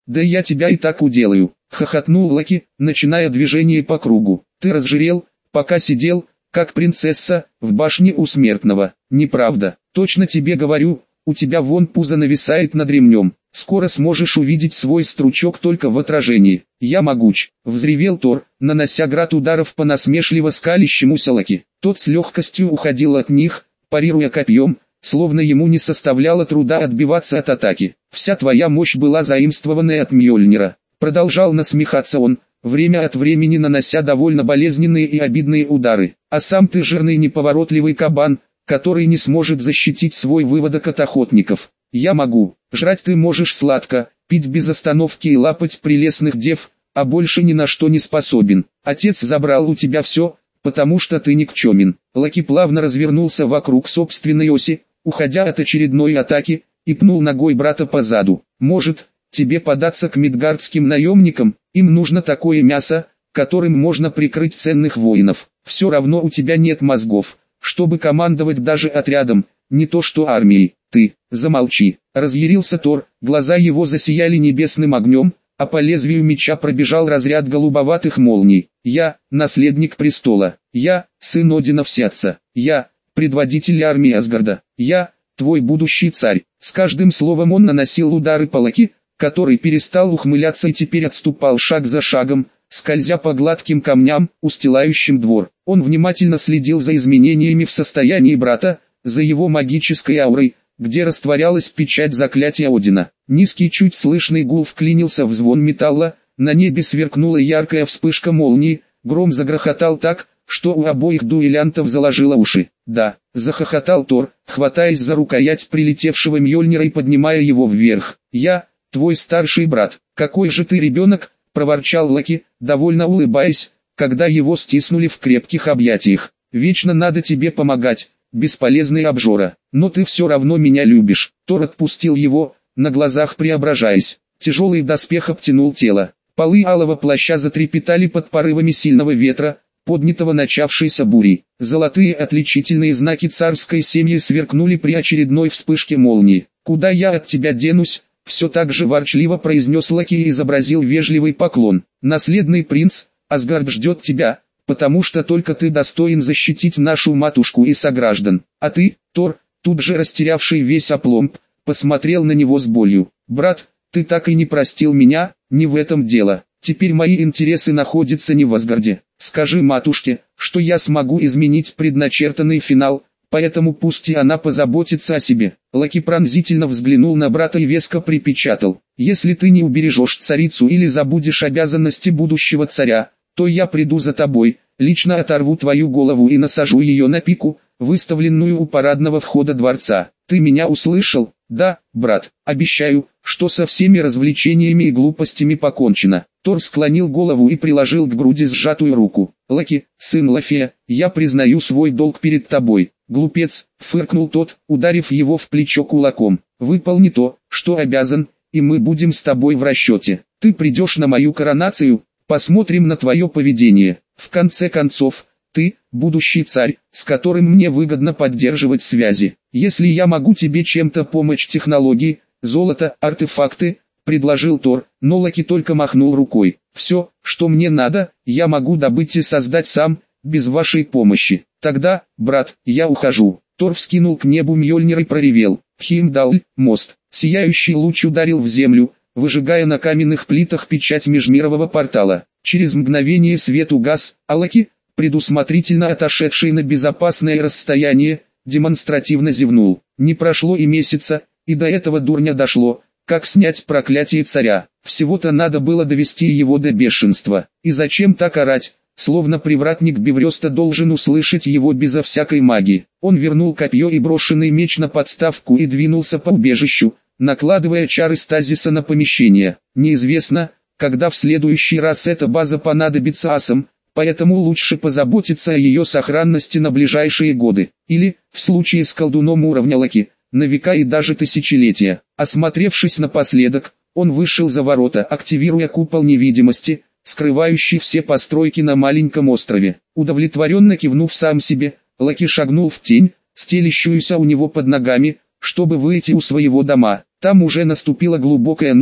Да я тебя и так уделаю, хохотнул Лаки, начиная движение по кругу. Ты разжирел, пока сидел, как принцесса, в башне у смертного. Неправда, точно тебе говорю, у тебя вон пузо нависает над ремнем. Скоро сможешь увидеть свой стручок только в отражении. Я могуч, взревел Тор, нанося град ударов по насмешливо скалящемуся Лаки. Тот с легкостью уходил от них, парируя копьем, словно ему не составляло труда отбиваться от атаки. Вся твоя мощь была заимствованная от Мьёльнира. Продолжал насмехаться он, время от времени нанося довольно болезненные и обидные удары. А сам ты жирный неповоротливый кабан, который не сможет защитить свой выводок от охотников. Я могу, жрать ты можешь сладко, пить без остановки и лапать прелестных дев, а больше ни на что не способен. Отец забрал у тебя все, потому что ты никчемен. Лаки плавно развернулся вокруг собственной оси, уходя от очередной атаки, и пнул ногой брата по заду. Может, тебе податься к мидгардским наемникам, им нужно такое мясо, которым можно прикрыть ценных воинов. Все равно у тебя нет мозгов, чтобы командовать даже отрядом, не то что армией. Ты, замолчи, разъярился Тор, глаза его засияли небесным огнем, а по лезвию меча пробежал разряд голубоватых молний. Я, наследник престола, я, сын Одина Всеотца, я, предводитель армии Асгарда, я, твой будущий царь. С каждым словом он наносил удары по Лаки, который перестал ухмыляться и теперь отступал шаг за шагом, скользя по гладким камням, устилающим двор. Он внимательно следил за изменениями в состоянии брата, за его магической аурой, где растворялась печать заклятия Одина. Низкий чуть слышный гул вклинился в звон металла, на небе сверкнула яркая вспышка молнии, гром загрохотал так, что у обоих дуэлянтов заложило уши. Да, захохотал Тор, хватаясь за рукоять прилетевшего Мьёльнира и поднимая его вверх. Я, твой старший брат. Какой же ты ребенок, проворчал Лаки, довольно улыбаясь, когда его стиснули в крепких объятиях. Вечно надо тебе помогать, бесполезный обжора, но ты все равно меня любишь. Тор отпустил его, на глазах преображаясь. Тяжелый доспех обтянул тело. Полы алого плаща затрепетали под порывами сильного ветра, поднятого начавшейся бурей. Золотые отличительные знаки царской семьи сверкнули при очередной вспышке молнии. «Куда я от тебя денусь?» — все так же ворчливо произнес Лаки и изобразил вежливый поклон. «Наследный принц, Асгард ждет тебя, потому что только ты достоин защитить нашу матушку и сограждан. А ты, Тор, тут же растерявший весь опломб, посмотрел на него с болью. Брат, ты так и не простил меня, не в этом дело. Теперь мои интересы находятся не в Асгарде. Скажи матушке, что я смогу изменить предначертанный финал, поэтому пусть и она позаботится о себе». Лаки пронзительно взглянул на брата и веско припечатал: «Если ты не убережешь царицу или забудешь обязанности будущего царя, то я приду за тобой, лично оторву твою голову и насажу ее на пику, выставленную у парадного входа дворца. Ты меня услышал?» «Да, брат, обещаю, что со всеми развлечениями и глупостями покончено». Тор склонил голову и приложил к груди сжатую руку. «Лаки, сын Лафея, я признаю свой долг перед тобой». «Глупец», — фыркнул тот, ударив его в плечо кулаком. «Выполни то, что обязан, и мы будем с тобой в расчете. Ты придешь на мою коронацию, посмотрим на твое поведение. В конце концов, ты, будущий царь, с которым мне выгодно поддерживать связи. Если я могу тебе чем-то помочь, технологии, золото, артефакты», — предложил Тор, но Лаки только махнул рукой. «Все, что мне надо, я могу добыть и создать сам, без вашей помощи. Тогда, брат, я ухожу». Тор вскинул к небу Мьёльнир и проревел: «Химдаль, мост!» Сияющий луч ударил в землю, выжигая на каменных плитах печать межмирового портала. Через мгновение свет угас, а Лаки, предусмотрительно отошедший на безопасное расстояние, демонстративно зевнул. Не прошло и месяца, и до этого дурня дошло, как снять проклятие царя. Всего-то надо было довести его до бешенства. И зачем так орать, словно привратник Беврёста должен услышать его безо всякой магии. Он вернул копье и брошенный меч на подставку и двинулся по убежищу, накладывая чары стазиса на помещение. Неизвестно, когда в следующий раз эта база понадобится асам, поэтому лучше позаботиться о ее сохранности на ближайшие годы. Или, в случае с колдуном уровня Лаки, на века и даже тысячелетия. Осмотревшись напоследок, он вышел за ворота, активируя купол невидимости, скрывающий все постройки на маленьком острове. Удовлетворенно кивнув сам себе, Лаки шагнул в тень, стелящуюся у него под ногами, чтобы выйти у своего дома. Там уже наступила глубокая ночь,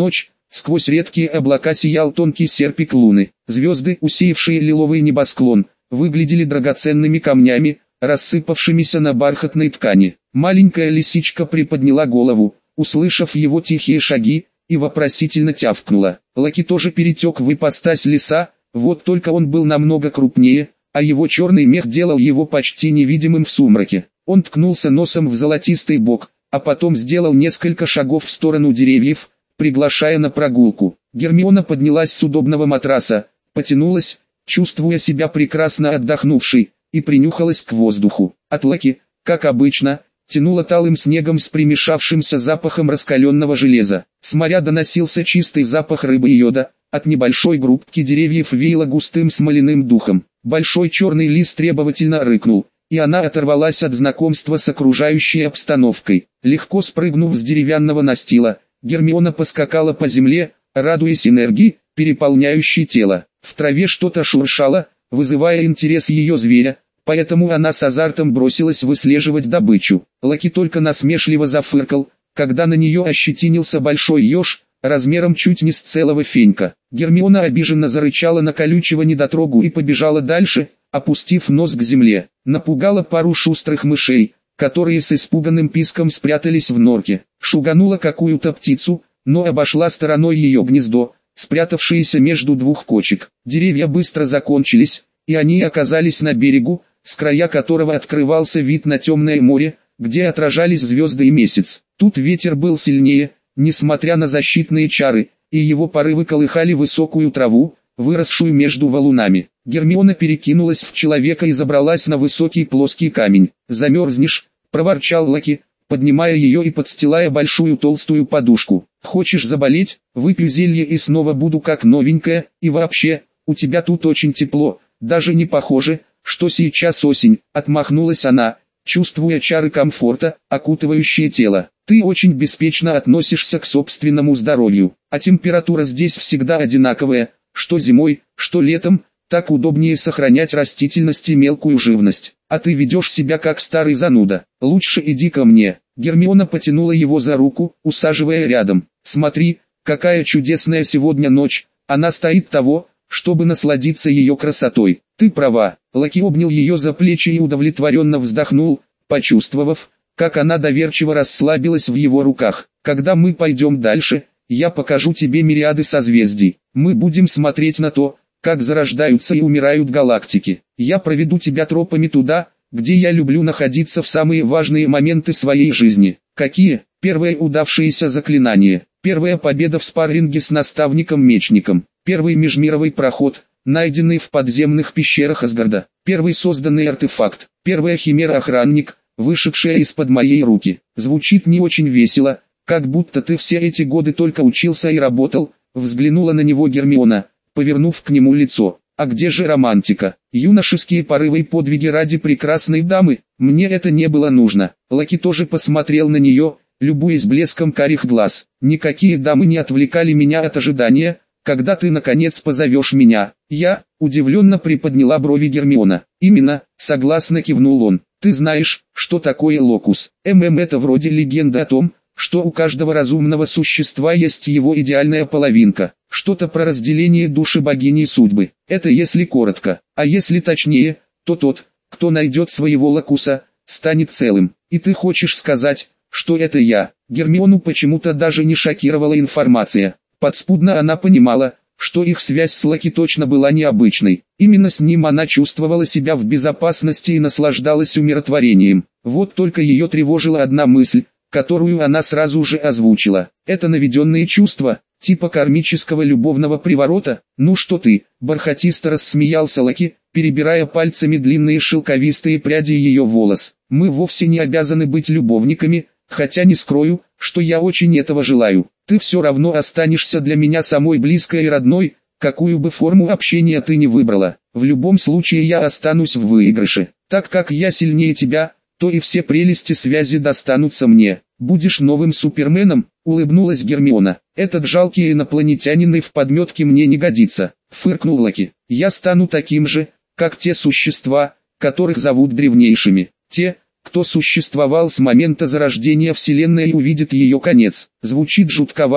Сквозь редкие облака сиял тонкий серпик луны. Звезды, усеявшие лиловый небосклон, выглядели драгоценными камнями, рассыпавшимися на бархатной ткани. Маленькая лисичка приподняла голову, услышав его тихие шаги, и вопросительно тявкнула. Лаки тоже перетек в ипостась лиса, вот только он был намного крупнее, а его черный мех делал его почти невидимым в сумраке. Он ткнулся носом в золотистый бок, а потом сделал несколько шагов в сторону деревьев, приглашая на прогулку. Гермиона поднялась с удобного матраса, потянулась, чувствуя себя прекрасно отдохнувшей, и принюхалась к воздуху. От Лаки, как обычно, тянуло талым снегом с примешавшимся запахом раскаленного железа. С моря доносился чистый запах рыбы и йода, от небольшой группки деревьев веяло густым смоляным духом. Большой черный лис требовательно рыкнул, и она оторвалась от знакомства с окружающей обстановкой. Легко спрыгнув с деревянного настила, Гермиона поскакала по земле, радуясь энергии, переполняющей тело. В траве что-то шуршало, вызывая интерес ее зверя, поэтому она с азартом бросилась выслеживать добычу. Лаки только насмешливо зафыркал, когда на нее ощетинился большой еж, размером чуть не с целого фенька. Гермиона обиженно зарычала на колючего недотрогу и побежала дальше, опустив нос к земле. Напугала пару шустрых мышей, которые с испуганным писком спрятались в норке. Шуганула какую-то птицу, но обошла стороной ее гнездо, спрятавшееся между двух кочек. Деревья быстро закончились, и они оказались на берегу, с края которого открывался вид на темное море, где отражались звезды и месяц. Тут ветер был сильнее, несмотря на защитные чары, и его порывы колыхали высокую траву, выросшую между валунами. Гермиона перекинулась в человека и забралась на высокий плоский камень. «Замерзнешь», — проворчал Лаки, поднимая ее и подстилая большую толстую подушку. «Хочешь заболеть? Выпью зелье и снова буду как новенькая, и вообще, у тебя тут очень тепло, даже не похоже, что сейчас осень», — отмахнулась она, чувствуя чары комфорта, окутывающие тело. «Ты очень беспечно относишься к собственному здоровью, а температура здесь всегда одинаковая, что зимой, что летом, так удобнее сохранять растительность и мелкую живность. А ты ведешь себя как старый зануда. Лучше иди ко мне». Гермиона потянула его за руку, усаживая рядом. «Смотри, какая чудесная сегодня ночь, она стоит того, чтобы насладиться ее красотой. Ты права». Лаки обнял ее за плечи и удовлетворенно вздохнул, почувствовав, как она доверчиво расслабилась в его руках. «Когда мы пойдем дальше, я покажу тебе мириады созвездий. Мы будем смотреть на то, как зарождаются и умирают галактики. Я проведу тебя тропами туда, где я люблю находиться в самые важные моменты своей жизни». «Какие?» «Первое удавшееся заклинание, первая победа в спарринге с наставником-мечником, первый межмировый проход, найденный в подземных пещерах Асгарда, первый созданный артефакт, первая химера-охранник, вышедшая из-под моей руки». Звучит не очень весело, как будто ты все эти годы только учился и работал, взглянула на него Гермиона, повернув к нему лицо. «А где же романтика? Юношеские порывы и подвиги ради прекрасной дамы? Мне это не было нужно». Лаки тоже посмотрел на нее, любуясь блеском карих глаз. «Никакие дамы не отвлекали меня от ожидания, когда ты наконец позовешь меня». «Я?» — удивленно приподняла брови Гермиона. «Именно», — согласно кивнул он. «Ты знаешь, что такое локус?» Это вроде легенда о том, что у каждого разумного существа есть его идеальная половинка. Что-то про разделение души богини судьбы. Это если коротко. А если точнее, то тот, кто найдет своего локуса, станет целым. И ты хочешь сказать, что это я? Гермиону почему-то даже не шокировала информация. Подспудно она понимала, что их связь с Лаки точно была необычной. Именно с ним она чувствовала себя в безопасности и наслаждалась умиротворением. Вот только ее тревожила одна мысль, которую она сразу же озвучила. Это наведенные чувства, типа кармического любовного приворота. «Ну что ты?» – бархатисто рассмеялся Лаки, перебирая пальцами длинные шелковистые пряди ее волос. «Мы вовсе не обязаны быть любовниками, хотя не скрою, что я очень этого желаю. Ты все равно останешься для меня самой близкой и родной, какую бы форму общения ты ни выбрала. В любом случае я останусь в выигрыше. Так как я сильнее тебя, то и все прелести связи достанутся мне. Будешь новым Суперменом», — улыбнулась Гермиона. «Этот жалкий инопланетянин и в подметке мне не годится», — фыркнул Лаки. «Я стану таким же, как те существа, которых зовут древнейшими. Те, кто существовал с момента зарождения Вселенной и увидит ее конец». Звучит жутковато,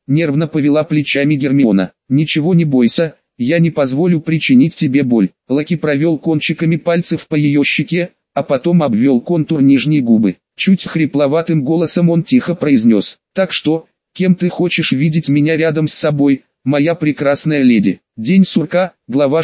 нервно повела плечами Гермиона. Ничего не бойся, я не позволю причинить тебе боль. Лаки провел кончиками пальцев по ее щеке, а потом обвел контур нижней губы. Чуть хрипловатым голосом он тихо произнес: «Так что, кем ты хочешь видеть меня рядом с собой, моя прекрасная леди?» День сурка, глава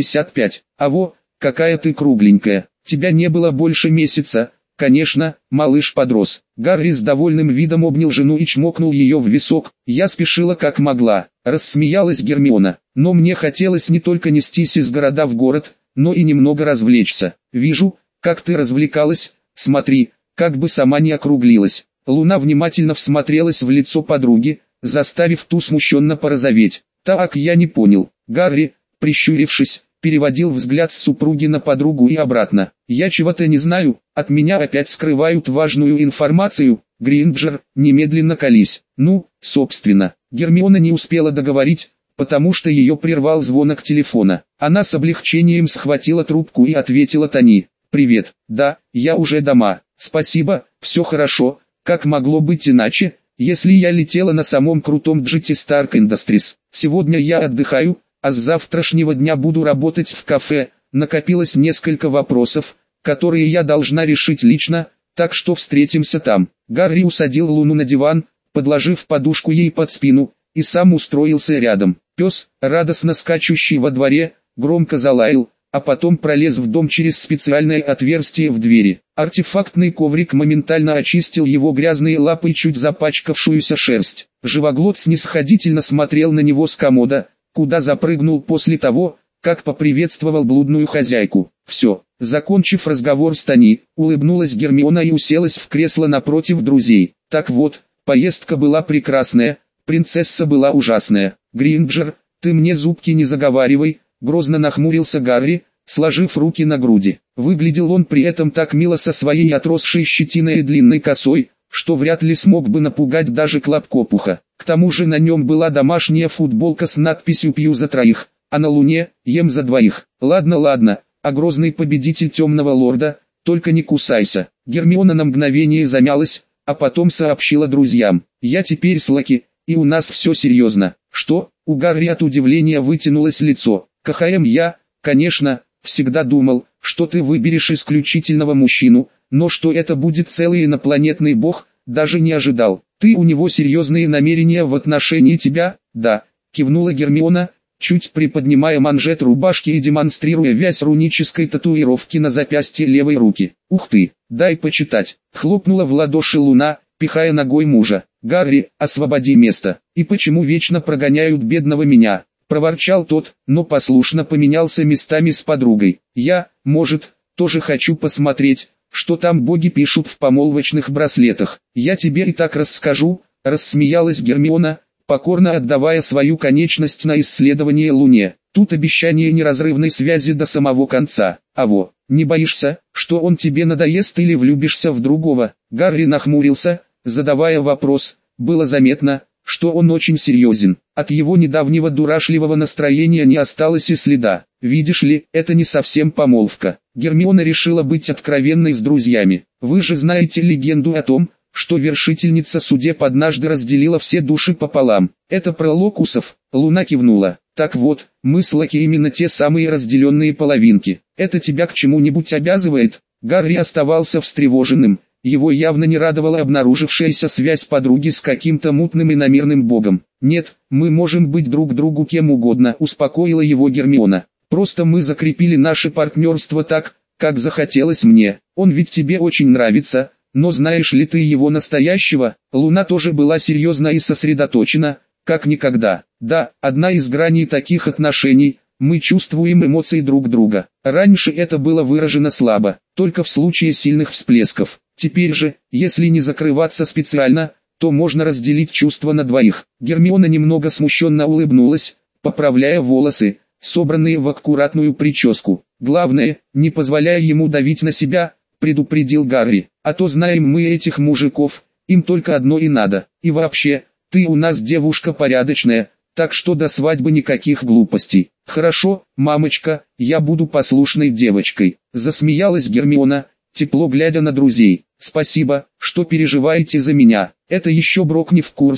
65. «Аво, какая ты кругленькая, тебя не было больше месяца». Конечно, малыш подрос. Гарри с довольным видом обнял жену и чмокнул ее в висок. «Я спешила как могла», — рассмеялась Гермиона. «Но мне хотелось не только нестись из города в город, но и немного развлечься. Вижу, как ты развлекалась, смотри, как бы сама не округлилась». Луна внимательно всмотрелась в лицо подруги, заставив ту смущенно порозоветь. «Так я не понял». Гарри, прищурившись, переводил взгляд с супруги на подругу и обратно. «Я чего-то не знаю, от меня опять скрывают важную информацию. Гринджер, немедленно колись». «Ну, собственно». Гермиона не успела договорить, потому что ее прервал звонок телефона. Она с облегчением схватила трубку и ответила Тони: «Привет, да, я уже дома. Спасибо, все хорошо, как могло быть иначе, если я летела на самом крутом джете Stark Industries. Сегодня я отдыхаю, а с завтрашнего дня буду работать в кафе». Накопилось несколько вопросов, которые я должна решить лично, так что встретимся там. Гарри усадил Луну на диван, подложив подушку ей под спину, и сам устроился рядом. Пес, радостно скачущий во дворе, громко залаял, а потом пролез в дом через специальное отверстие в двери. Артефактный коврик моментально очистил его грязные лапы и чуть запачкавшуюся шерсть. Живоглот снисходительно смотрел на него с комода, куда запрыгнул после того, как поприветствовал блудную хозяйку. «Все». Закончив разговор с Тони, улыбнулась Гермиона и уселась в кресло напротив друзей. «Так вот, поездка была прекрасная, принцесса была ужасная. Гринджер, ты мне зубки не заговаривай», грозно нахмурился Гарри, сложив руки на груди. Выглядел он при этом так мило со своей отросшей щетиной и длинной косой, что вряд ли смог бы напугать даже Клопкопуха. К тому же на нем была домашняя футболка с надписью «Пью за троих», а на Луне «Ем за двоих». «Ладно, ладно, а грозный победитель темного лорда, только не кусайся». Гермиона на мгновение замялась, а потом сообщила друзьям: «Я теперь с Лаки, и у нас все серьезно». «Что?» — у Гарри от удивления вытянулось лицо. «КХМ, я, конечно, всегда думал, что ты выберешь исключительного мужчину, но что это будет целый инопланетный бог, даже не ожидал. Ты у него серьезные намерения в отношении тебя?» «Да», — кивнула Гермиона, чуть приподнимая манжет рубашки и демонстрируя вязь рунической татуировки на запястье левой руки. «Ух ты, дай почитать», — хлопнула в ладоши Луна, пихая ногой мужа. «Гарри, освободи место. И почему вечно прогоняют бедного меня?» — проворчал тот, но послушно поменялся местами с подругой. «Я, может, тоже хочу посмотреть, что там боги пишут в помолвочных браслетах. Я тебе и так расскажу», — рассмеялась Гермиона, покорно отдавая свою конечность на исследование Луне. Тут обещание неразрывной связи до самого конца. «Аво, не боишься, что он тебе надоест или влюбишься в другого?» Гарри нахмурился, задавая вопрос. Было заметно, что он очень серьезен. От его недавнего дурашливого настроения не осталось и следа. «Видишь ли, это не совсем помолвка». Гермиона решила быть откровенной с друзьями. «Вы же знаете легенду о том, что вершительница судеб однажды разделила все души пополам. Это про локусов?» Луна кивнула. «Так вот, мы с Лаки именно те самые разделенные половинки. Это тебя к чему-нибудь обязывает?» Гарри оставался встревоженным. Его явно не радовала обнаружившаяся связь подруги с каким-то мутным и иномирным богом. «Нет, мы можем быть друг другу кем угодно», — успокоила его Гермиона. «Просто мы закрепили наше партнерство так, как захотелось мне. Он ведь тебе очень нравится, но знаешь ли ты его настоящего?» Луна тоже была серьезна и сосредоточена, как никогда. «Да, одна из граней таких отношений — мы чувствуем эмоции друг друга. Раньше это было выражено слабо, только в случае сильных всплесков. Теперь же, если не закрываться специально, то можно разделить чувства на двоих». Гермиона немного смущенно улыбнулась, поправляя волосы, собранные в аккуратную прическу. «Главное, не позволяя ему давить на себя», — предупредил Гарри. «А то знаем мы этих мужиков, им только одно и надо. И вообще, ты у нас девушка порядочная, так что до свадьбы никаких глупостей». «Хорошо, мамочка, я буду послушной девочкой», — засмеялась Гермиона, тепло глядя на друзей. «Спасибо, что переживаете за меня. Это еще Брок не в курсе,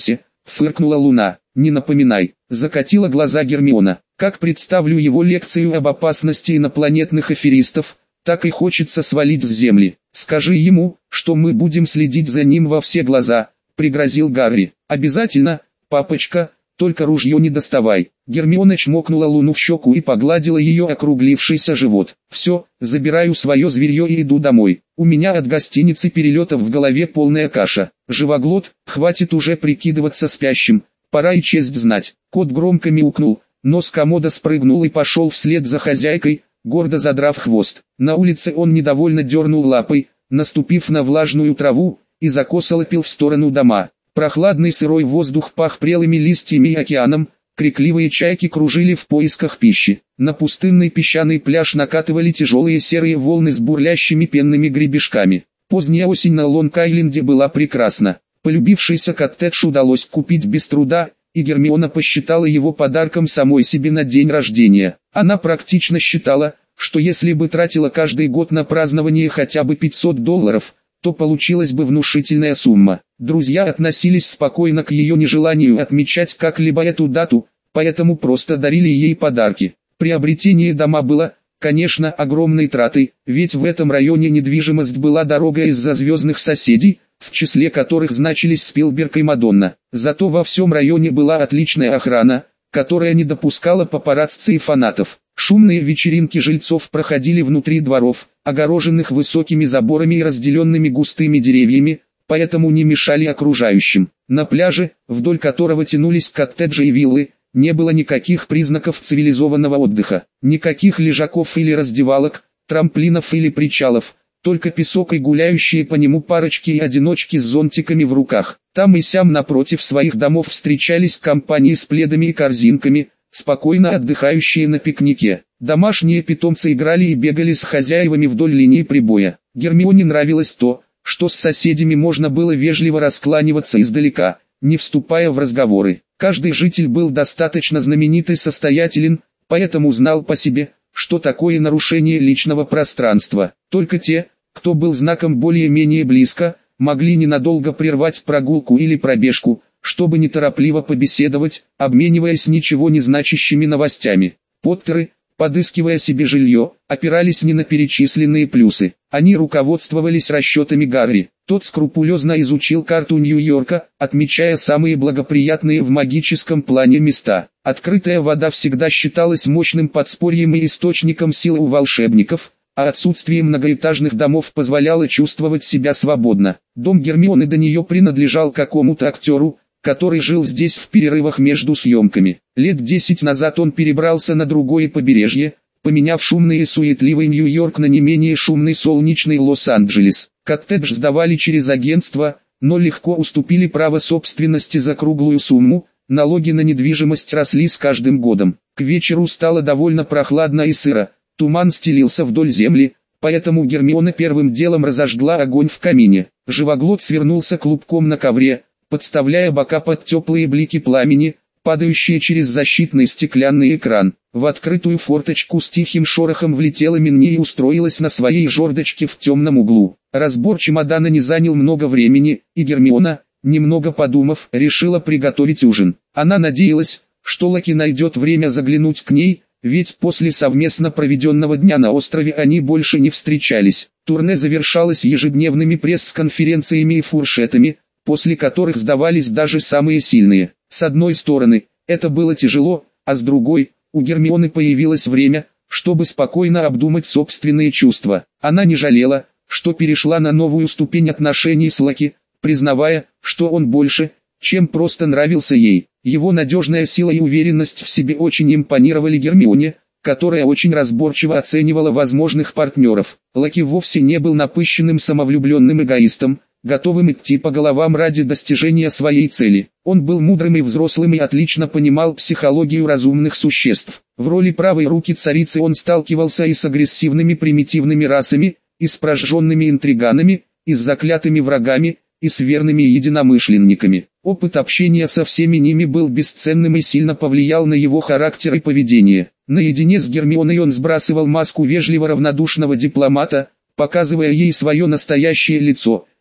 фыркнула Луна. Не напоминай, закатила глаза Гермиона. Как представлю его лекцию об опасности инопланетных аферистов, так и хочется свалить с земли. Скажи ему, что мы будем следить за ним во все глаза, пригрозил Гарри. Обязательно, папочка, только ружье не доставай. Гермиона чмокнула Луну в щеку и погладила ее округлившийся живот. Все, забираю свое зверье и иду домой. У меня от гостиницы перелетов в голове полная каша. Живоглот, хватит уже прикидываться спящим, пора и честь знать. Кот громко мяукнул, но с комода спрыгнул и пошел вслед за хозяйкой, гордо задрав хвост. На улице он недовольно дернул лапой, наступив на влажную траву, и закосолопил в сторону дома. Прохладный сырой воздух пах прелыми листьями и океаном, крикливые чайки кружили в поисках пищи. На пустынный песчаный пляж накатывали тяжелые серые волны с бурлящими пенными гребешками. Поздняя осень на Лонг-Айленде была прекрасна. Полюбившийся коттедж удалось купить без труда, и Гермиона посчитала его подарком самой себе на день рождения. Она практично считала, что если бы тратила каждый год на празднование хотя бы $500, то получилась бы внушительная сумма. Друзья относились спокойно к ее нежеланию отмечать как-либо эту дату, поэтому просто дарили ей подарки. Приобретение дома было, конечно, огромной тратой, ведь в этом районе недвижимость была дорогой из-за звездных соседей, в числе которых значились Спилберг и Мадонна. Зато во всем районе была отличная охрана, которая не допускала папарацци и фанатов. Шумные вечеринки жильцов проходили внутри дворов, огороженных высокими заборами и разделенными густыми деревьями, поэтому не мешали окружающим. На пляже, вдоль которого тянулись коттеджи и виллы, не было никаких признаков цивилизованного отдыха, никаких лежаков или раздевалок, трамплинов или причалов, только песок и гуляющие по нему парочки и одиночки с зонтиками в руках. Там и сям напротив своих домов встречались компании с пледами и корзинками, спокойно отдыхающие на пикнике. Домашние питомцы играли и бегали с хозяевами вдоль линии прибоя. Гермионе нравилось то, что с соседями можно было вежливо раскланиваться издалека, не вступая в разговоры. Каждый житель был достаточно знаменит и состоятелен, поэтому знал по себе, что такое нарушение личного пространства. Только те, кто был знаком более-менее близко, могли ненадолго прервать прогулку или пробежку, чтобы неторопливо побеседовать, обмениваясь ничего не значащими новостями. Поттеры, подыскивая себе жилье, опирались не на перечисленные плюсы. Они руководствовались расчетами Гарри. Тот скрупулезно изучил карту Нью-Йорка, отмечая самые благоприятные в магическом плане места. Открытая вода всегда считалась мощным подспорьем и источником силы у волшебников, а отсутствие многоэтажных домов позволяло чувствовать себя свободно. Дом Гермионы до нее принадлежал какому-то актеру, который жил здесь в перерывах между съемками. Лет 10 назад он перебрался на другое побережье, поменяв шумный и суетливый Нью-Йорк на не менее шумный солнечный Лос-Анджелес. Коттедж сдавали через агентство, но легко уступили право собственности за круглую сумму, налоги на недвижимость росли с каждым годом. К вечеру стало довольно прохладно и сыро, туман стелился вдоль земли, поэтому Гермиона первым делом разожгла огонь в камине. Живоглот свернулся клубком на ковре, подставляя бока под теплые блики пламени, падающие через защитный стеклянный экран. В открытую форточку с тихим шорохом влетела Минни и устроилась на своей жердочке в темном углу. Разбор чемодана не занял много времени, и Гермиона, немного подумав, решила приготовить ужин. Она надеялась, что Лаки найдет время заглянуть к ней, ведь после совместно проведенного дня на острове они больше не встречались. Турне завершалось ежедневными пресс-конференциями и фуршетами, после которых сдавались даже самые сильные. С одной стороны, это было тяжело, а с другой, у Гермионы появилось время, чтобы спокойно обдумать собственные чувства. Она не жалела, что перешла на новую ступень отношений с Лаки, признавая, что он больше, чем просто нравился ей. Его надежная сила и уверенность в себе очень импонировали Гермионе, которая очень разборчиво оценивала возможных партнеров. Лаки вовсе не был напыщенным самовлюбленным эгоистом, готовым идти по головам ради достижения своей цели. Он был мудрым и взрослым и отлично понимал психологию разумных существ. В роли правой руки царицы он сталкивался и с агрессивными примитивными расами, и с прожженными интриганами, и с заклятыми врагами, и с верными единомышленниками. Опыт общения со всеми ними был бесценным и сильно повлиял на его характер и поведение. Наедине с Гермионой он сбрасывал маску вежливо равнодушного дипломата, показывая ей свое настоящее лицо,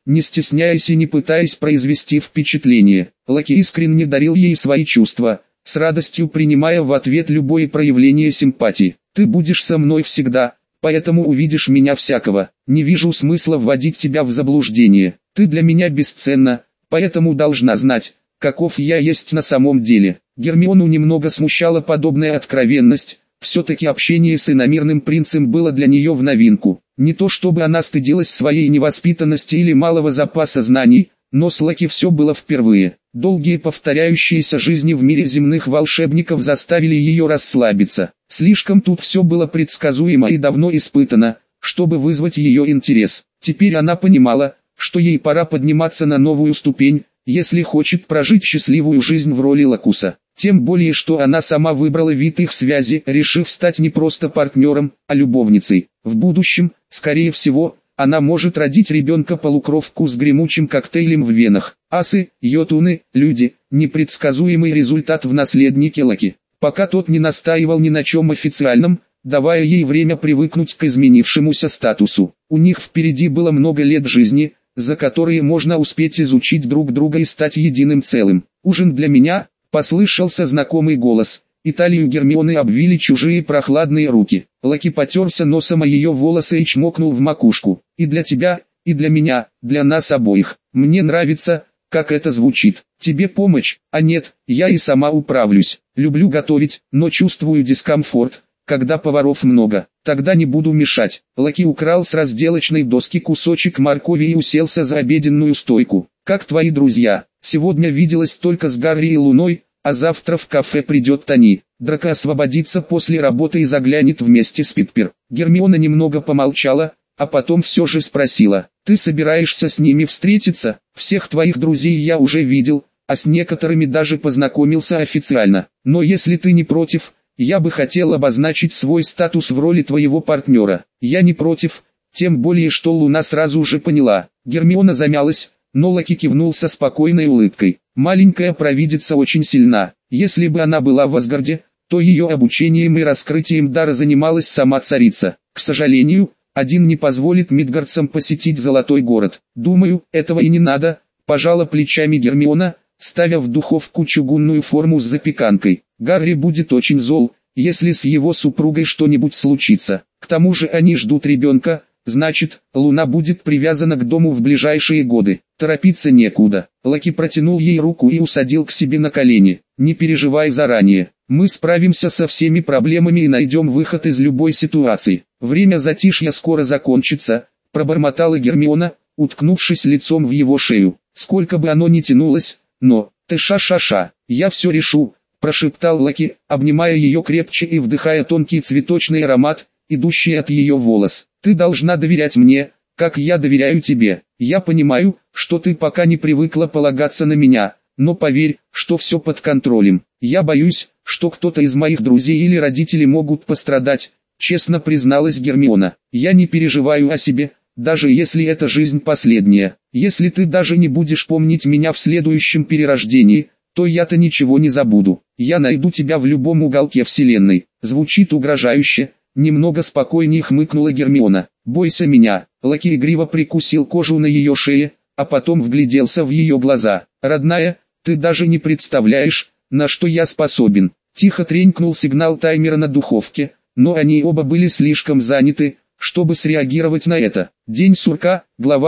не стесняясь и не пытаясь произвести впечатление. Лаки искренне дарил ей свои чувства, с радостью принимая в ответ любое проявление симпатии. «Ты будешь со мной всегда, поэтому увидишь меня всякого. Не вижу смысла вводить тебя в заблуждение. Ты для меня бесценна, поэтому должна знать, каков я есть на самом деле». Гермиону немного смущала подобная откровенность, все-таки общение с иномирным принцем было для нее в новинку. Не то чтобы она стыдилась своей невоспитанности или малого запаса знаний, но с Лаки все было впервые. Долгие повторяющиеся жизни в мире земных волшебников заставили ее расслабиться. Слишком тут все было предсказуемо и давно испытано, чтобы вызвать ее интерес. Теперь она понимала, что ей пора подниматься на новую ступень, если хочет прожить счастливую жизнь в роли Лакуса. Тем более, что она сама выбрала вид их связи, решив стать не просто партнером, а любовницей. В будущем, скорее всего, она может родить ребенка-полукровку с гремучим коктейлем в венах. Асы, йотуны, люди, непредсказуемый результат в наследнике Лаки. Пока тот не настаивал ни на чем официальном, давая ей время привыкнуть к изменившемуся статусу. У них впереди было много лет жизни, за которые можно успеть изучить друг друга и стать единым целым. «Ужин для меня», — послышался знакомый голос, и талию Гермионы обвили чужие прохладные руки. Лаки потерся носом о ее волосы и чмокнул в макушку. «И для тебя, и для меня, для нас обоих. Мне нравится, как это звучит. Тебе помочь? А нет, я и сама управлюсь. Люблю готовить, но чувствую дискомфорт, когда поваров много. Тогда не буду мешать». Лаки украл с разделочной доски кусочек моркови и уселся за обеденную стойку. «Как твои друзья? Сегодня виделась только с Гарри и Луной, а завтра в кафе придет Тони. Драко освободится после работы и заглянет вместе с Питпер». Гермиона немного помолчала, а потом все же спросила: «Ты собираешься с ними встретиться? Всех твоих друзей я уже видел, а с некоторыми даже познакомился официально. Но если ты не против, я бы хотел обозначить свой статус в роли твоего партнера». «Я не против, тем более что Луна сразу же поняла». Гермиона замялась, но Лаки кивнул со спокойной улыбкой. Маленькая провидица очень сильна. Если бы она была в Асгарде, то ее обучением и раскрытием дара занималась сама царица. К сожалению, один не позволит мидгардцам посетить Золотой город. «Думаю, этого и не надо», – пожала плечами Гермиона, ставя в духовку чугунную форму с запеканкой. «Гарри будет очень зол, если с его супругой что-нибудь случится. К тому же они ждут ребенка, значит, Луна будет привязана к дому в ближайшие годы. Торопиться некуда». Лаки протянул ей руку и усадил к себе на колени. «Не переживай заранее. Мы справимся со всеми проблемами и найдем выход из любой ситуации. Время затишья скоро закончится», – пробормотала Гермиона, уткнувшись лицом в его шею. «Сколько бы оно ни тянулось, но, ты ша-ша-ша, я все решу», – прошептал Лаки, обнимая ее крепче и вдыхая тонкий цветочный аромат, идущий от ее волос. «Ты должна доверять мне, как я доверяю тебе. Я понимаю, что ты пока не привыкла полагаться на меня, но поверь, что все под контролем. Я боюсь, что кто-то из моих друзей или родителей могут пострадать», – честно призналась Гермиона. «Я не переживаю о себе, даже если эта жизнь последняя. Если ты даже не будешь помнить меня в следующем перерождении, то я-то ничего не забуду. Я найду тебя в любом уголке вселенной». Звучит угрожающе. Немного спокойнее хмыкнула Гермиона. «Бойся меня». Лаки игриво прикусил кожу на ее шее, а потом вгляделся в ее глаза. «Родная, ты даже не представляешь, на что я способен». Тихо тренькнул сигнал таймера на духовке, но они оба были слишком заняты, чтобы среагировать на это. День сурка, глава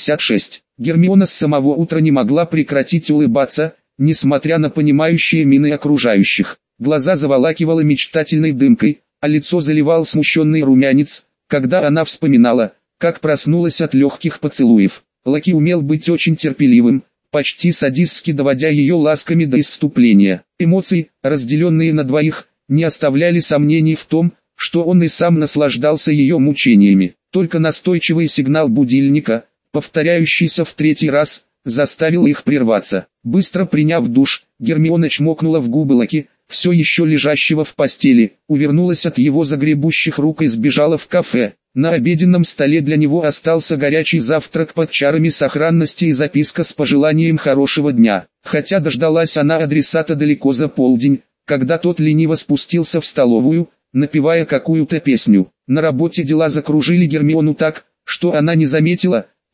66. Гермиона с самого утра не могла прекратить улыбаться, несмотря на понимающие мины окружающих. Глаза заволакивала мечтательной дымкой, а лицо заливал смущенный румянец, когда она вспоминала, как проснулась от легких поцелуев. Лаки умел быть очень терпеливым, почти садистски доводя ее ласками до исступления. Эмоции, разделенные на двоих, не оставляли сомнений в том, что он и сам наслаждался ее мучениями. Только настойчивый сигнал будильника, повторяющийся в третий раз, заставил их прерваться. Быстро приняв душ, Гермиона чмокнула в губы Лаки, все еще лежащего в постели, увернулась от его загребущих рук и сбежала в кафе. На обеденном столе для него остался горячий завтрак под чарами сохранности и записка с пожеланием хорошего дня. Хотя дождалась она адресата далеко за полдень, когда тот лениво спустился в столовую, напевая какую-то песню. На работе дела закружили Гермиону так, что она не заметила,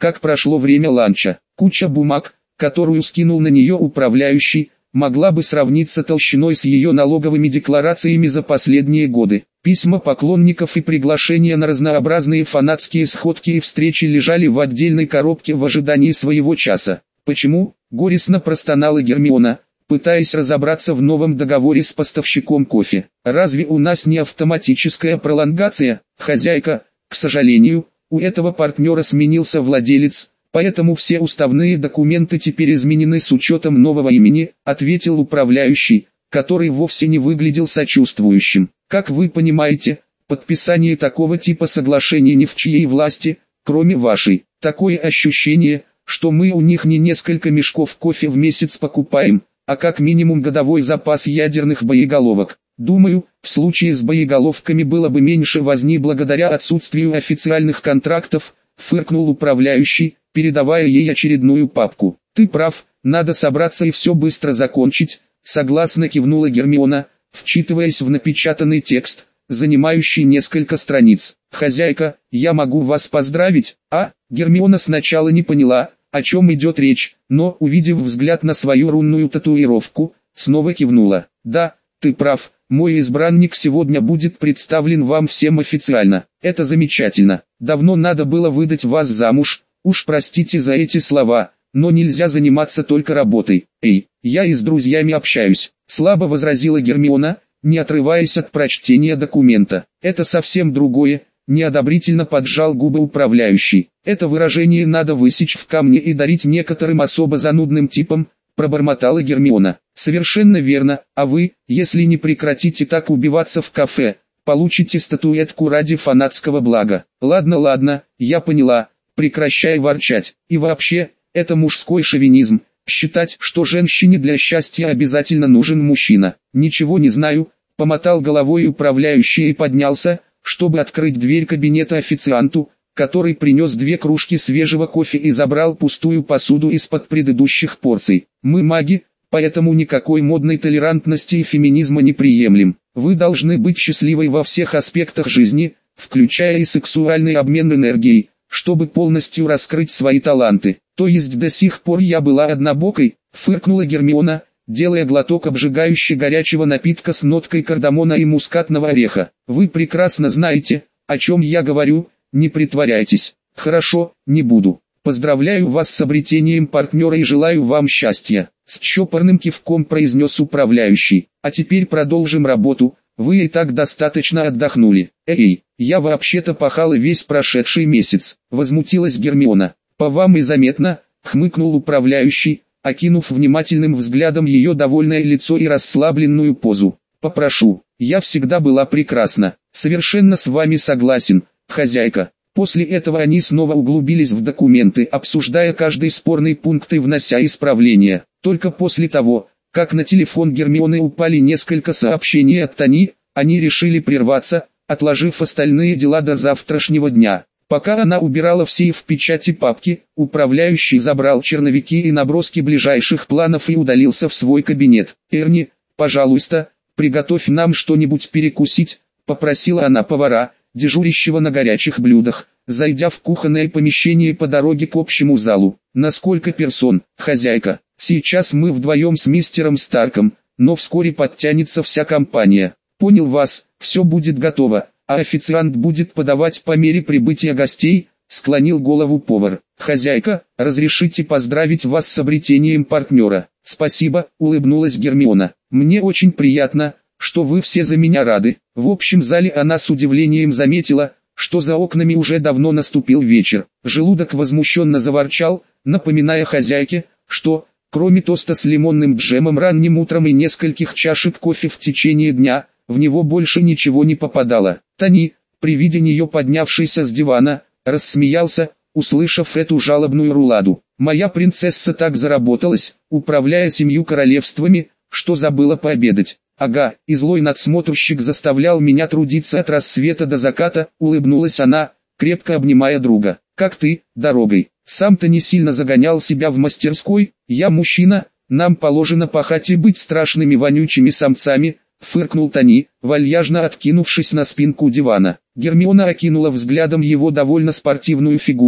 как прошло время ланча. Куча бумаг, которую скинул на нее управляющий, могла бы сравниться толщиной с ее налоговыми декларациями за последние годы. Письма поклонников и приглашения на разнообразные фанатские сходки и встречи лежали в отдельной коробке в ожидании своего часа. «Почему?» – горестно простонала Гермиона, пытаясь разобраться в новом договоре с поставщиком кофе. «Разве у нас не автоматическая пролонгация, хозяйка? К сожалению, у этого партнера сменился владелец, поэтому все уставные документы теперь изменены с учетом нового имени», – ответил управляющий, который вовсе не выглядел сочувствующим. «Как вы понимаете, подписание такого типа соглашений ни в чьей власти, кроме вашей. Такое ощущение, что мы у них не несколько мешков кофе в месяц покупаем, а как минимум годовой запас ядерных боеголовок. Думаю, в случае с боеголовками было бы меньше возни благодаря отсутствию официальных контрактов», – фыркнул управляющий, передавая ей очередную папку. «Ты прав, надо собраться и все быстро закончить», – согласно кивнула Гермиона, вчитываясь в напечатанный текст, занимающий несколько страниц. «Хозяйка, я могу вас поздравить?» Гермиона сначала не поняла, о чем идет речь, но, увидев взгляд на свою рунную татуировку, снова кивнула. «Да, ты прав, мой избранник сегодня будет представлен вам всем официально. Это замечательно. Давно надо было выдать вас замуж, уж простите за эти слова, но нельзя заниматься только работой. Эй, я и с друзьями общаюсь», – слабо возразила Гермиона, не отрываясь от прочтения документа. «Это совсем другое», – неодобрительно поджал губы управляющий. «Это выражение надо высечь в камне и дарить некоторым особо занудным типам», – пробормотала Гермиона. «Совершенно верно, а вы, если не прекратите так убиваться в кафе, получите статуэтку ради фанатского блага». «Ладно, я поняла, прекращай ворчать. И вообще, это мужской шовинизм, считать, что женщине для счастья обязательно нужен мужчина». «Ничего не знаю», – помотал головой управляющий и поднялся, чтобы открыть дверь кабинета официанту, который принес 2 кружки свежего кофе и забрал пустую посуду из-под предыдущих порций. «Мы маги, поэтому никакой модной толерантности и феминизма не приемлем. Вы должны быть счастливой во всех аспектах жизни, включая и сексуальный обмен энергией, чтобы полностью раскрыть свои таланты». «То есть до сих пор я была однобокой?» – фыркнула Гермиона, делая глоток обжигающе горячего напитка с ноткой кардамона и мускатного ореха. «Вы прекрасно знаете, о чем я говорю, не притворяйтесь». «Хорошо, не буду. Поздравляю вас с обретением партнера и желаю вам счастья», – с чопорным кивком произнес управляющий. «А теперь продолжим работу, вы и так достаточно отдохнули». «Эй, я вообще-то пахала весь прошедший месяц», – возмутилась Гермиона. «По вам и заметно», – хмыкнул управляющий, окинув внимательным взглядом ее довольное лицо и расслабленную позу. «Попрошу, я всегда была прекрасна». «Совершенно с вами согласен, хозяйка». После этого они снова углубились в документы, обсуждая каждый спорный пункт и внося исправления. Только после того, как на телефон Гермионы упали несколько сообщений от Тони, они решили прерваться, отложив остальные дела до завтрашнего дня. Пока она убирала в сейф печати папки, управляющий забрал черновики и наброски ближайших планов и удалился в свой кабинет. «Эрни, пожалуйста, приготовь нам что-нибудь перекусить», – попросила она повара, дежурящего на горячих блюдах, зайдя в кухонное помещение по дороге к общему залу. «На сколько персон, хозяйка?» «Сейчас мы вдвоем с мистером Старком, но вскоре подтянется вся компания». «Понял вас, все будет готово, а официант будет подавать по мере прибытия гостей», – склонил голову повар. «Хозяйка, разрешите поздравить вас с обретением партнера». «Спасибо», – улыбнулась Гермиона. «Мне очень приятно, что вы все за меня рады». В общем зале она с удивлением заметила, что за окнами уже давно наступил вечер. Желудок возмущенно заворчал, напоминая хозяйке, что, кроме тоста с лимонным джемом ранним утром и нескольких чашек кофе в течение дня, в него больше ничего не попадало. Тони, при виде нее поднявшийся с дивана, рассмеялся, услышав эту жалобную руладу. «Моя принцесса так заработалась, управляя 7 королевствами, что забыла пообедать». «Ага, и злой надсмотрщик заставлял меня трудиться от рассвета до заката», — улыбнулась она, крепко обнимая друга. «Как ты, дорогой? Сам-то не сильно загонял себя в мастерской? Я мужчина, нам положено пахать и быть страшными вонючими самцами», — фыркнул Тони, вальяжно откинувшись на спинку дивана. Гермиона окинула взглядом его довольно спортивную фигуру,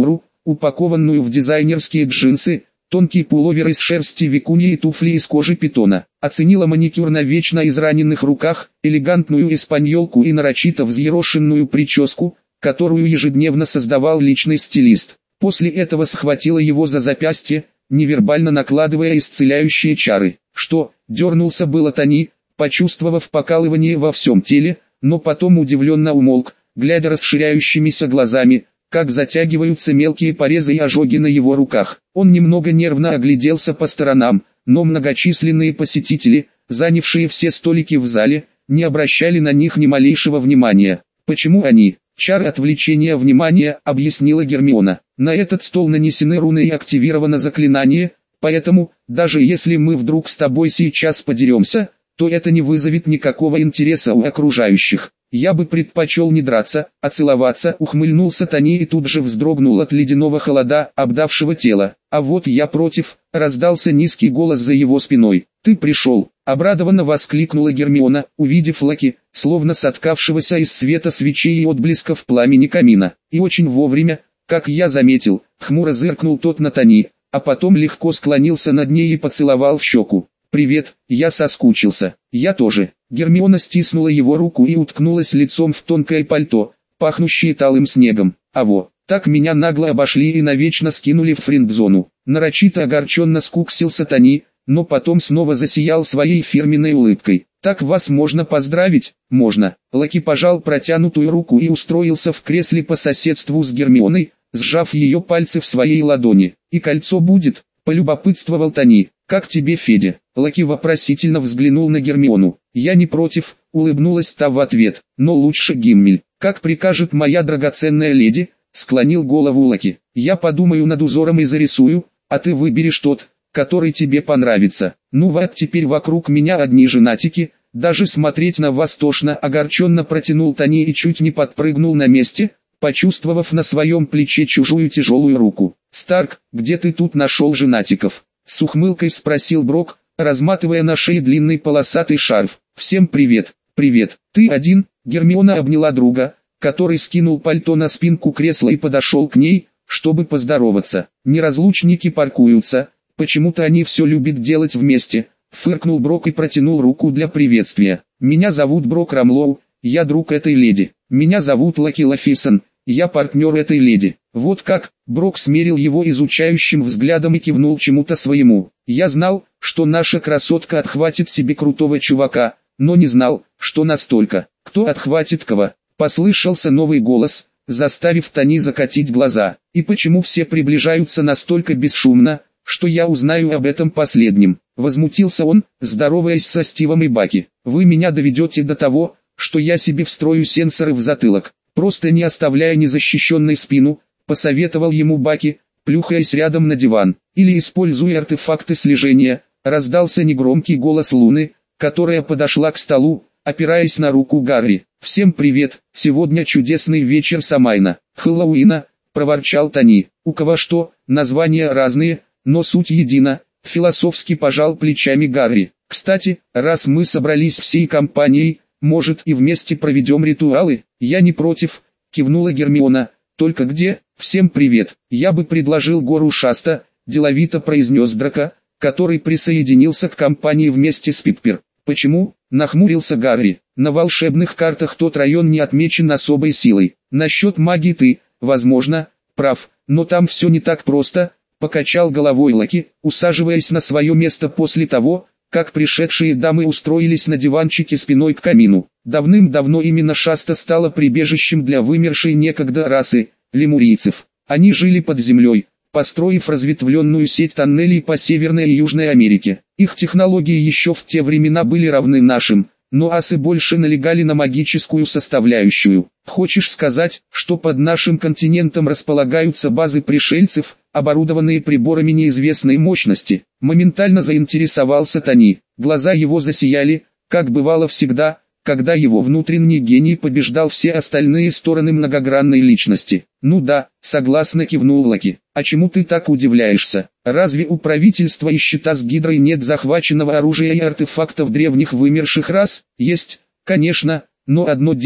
упакованную в дизайнерские джинсы, тонкий пуловер из шерсти викуньи и туфли из кожи питона. Оценила маникюр на вечно израненных руках, элегантную испаньолку и нарочито взъерошенную прическу, которую ежедневно создавал личный стилист. После этого схватила его за запястье, невербально накладывая исцеляющие чары. Что, дернулся было Тони, почувствовав покалывание во всем теле, но потом удивленно умолк, глядя расширяющимися глазами, как затягиваются мелкие порезы и ожоги на его руках. Он немного нервно огляделся по сторонам, но многочисленные посетители, занявшие все столики в зале, не обращали на них ни малейшего внимания. Почему они? Чары отвлечения внимания, объяснила Гермиона. На этот стол нанесены руны и активировано заклинание, поэтому, даже если мы вдруг с тобой сейчас подеремся, то это не вызовет никакого интереса у окружающих. Я бы предпочел не драться, а целоваться, ухмыльнулся Тони и тут же вздрогнул от ледяного холода, обдавшего тело. А вот я против, раздался низкий голос за его спиной. Ты пришел, обрадованно воскликнула Гермиона, увидев Лаки, словно соткавшегося из света свечей и отблесков пламени камина. И очень вовремя, как я заметил, хмуро зыркнул тот на Тони, а потом легко склонился над ней и поцеловал в щеку. «Привет, я соскучился». «Я тоже». Гермиона стиснула его руку и уткнулась лицом в тонкое пальто, пахнущее талым снегом. «Аво, так меня нагло обошли и навечно скинули в фринд-зону». Нарочито огорченно скуксился Тони, но потом снова засиял своей фирменной улыбкой. «Так вас можно поздравить?» «Можно». Лаки пожал протянутую руку и устроился в кресле по соседству с Гермионой, сжав ее пальцы в своей ладони. «И кольцо будет?» – полюбопытствовал Тони. «Как тебе, Федя?» Лаки вопросительно взглянул на Гермиону. «Я не против», — улыбнулась та в ответ, — «но лучше Гиммель». «Как прикажет моя драгоценная леди», — склонил голову Лаки. «Я подумаю над узором и зарисую, а ты выберешь тот, который тебе понравится. Ну вот теперь вокруг меня одни женатики, даже смотреть на вас тошно», — огорченно протянул Тони и чуть не подпрыгнул на месте, почувствовав на своем плече чужую тяжелую руку. «Старк, где ты тут нашел женатиков?» С ухмылкой спросил Брок, разматывая на шее длинный полосатый шарф. «Всем привет». «Привет, ты один?» Гермиона обняла друга, который скинул пальто на спинку кресла и подошел к ней, чтобы поздороваться. «Неразлучники паркуются, почему-то они все любят делать вместе», фыркнул Брок и протянул руку для приветствия. «Меня зовут Брок Рамлоу, я друг этой леди. Меня зовут Лаки Лафисон, я партнер этой леди». «Вот как?» Брок смерил его изучающим взглядом и кивнул чему-то своему. «Я знал, что наша красотка отхватит себе крутого чувака, но не знал, что настолько». «Кто отхватит кого?» Послышался новый голос, заставив Тони закатить глаза. «И почему все приближаются настолько бесшумно, что я узнаю об этом последнем?» Возмутился он, здороваясь со Стивом и Баки. «Вы меня доведете до того, что я себе встрою сенсоры в затылок, просто не оставляя незащищенной спину», посоветовал ему Баки, плюхаясь рядом на диван. «Или используя артефакты слежения», раздался негромкий голос Луны, которая подошла к столу, опираясь на руку Гарри. «Всем привет, сегодня чудесный вечер Самайна, Хэллоуина», проворчал Тони. «У кого что, названия разные, но суть едина», философски пожал плечами Гарри. «Кстати, раз мы собрались всей компанией, может и вместе проведем ритуалы?» «Я не против», кивнула Гермиона. «Только где?» «Всем привет, я бы предложил гору Шаста», деловито произнес Драко, который присоединился к компании вместе с Пиппер. «Почему?» – нахмурился Гарри. «На волшебных картах тот район не отмечен особой силой. Насчет магии ты, возможно, прав, но там все не так просто», – покачал головой Лаки, усаживаясь на свое место после того, как пришедшие дамы устроились на диванчике спиной к камину. Давным-давно именно Шаста стала прибежищем для вымершей некогда расы – лемурийцев. Они жили под землей, построив разветвленную сеть тоннелей по Северной и Южной Америке. Их технологии еще в те времена были равны нашим, но асы больше налегали на магическую составляющую. «Хочешь сказать, что под нашим континентом располагаются базы пришельцев, оборудованные приборами неизвестной мощности?» Моментально заинтересовался Тони. Глаза его засияли, как бывало всегда, когда его внутренний гений побеждал все остальные стороны многогранной личности. «Ну да», согласно кивнул Лаки. «А чему ты так удивляешься? Разве у правительства и счета с Гидрой нет захваченного оружия и артефактов древних вымерших рас?» «Есть, конечно, но одно дело,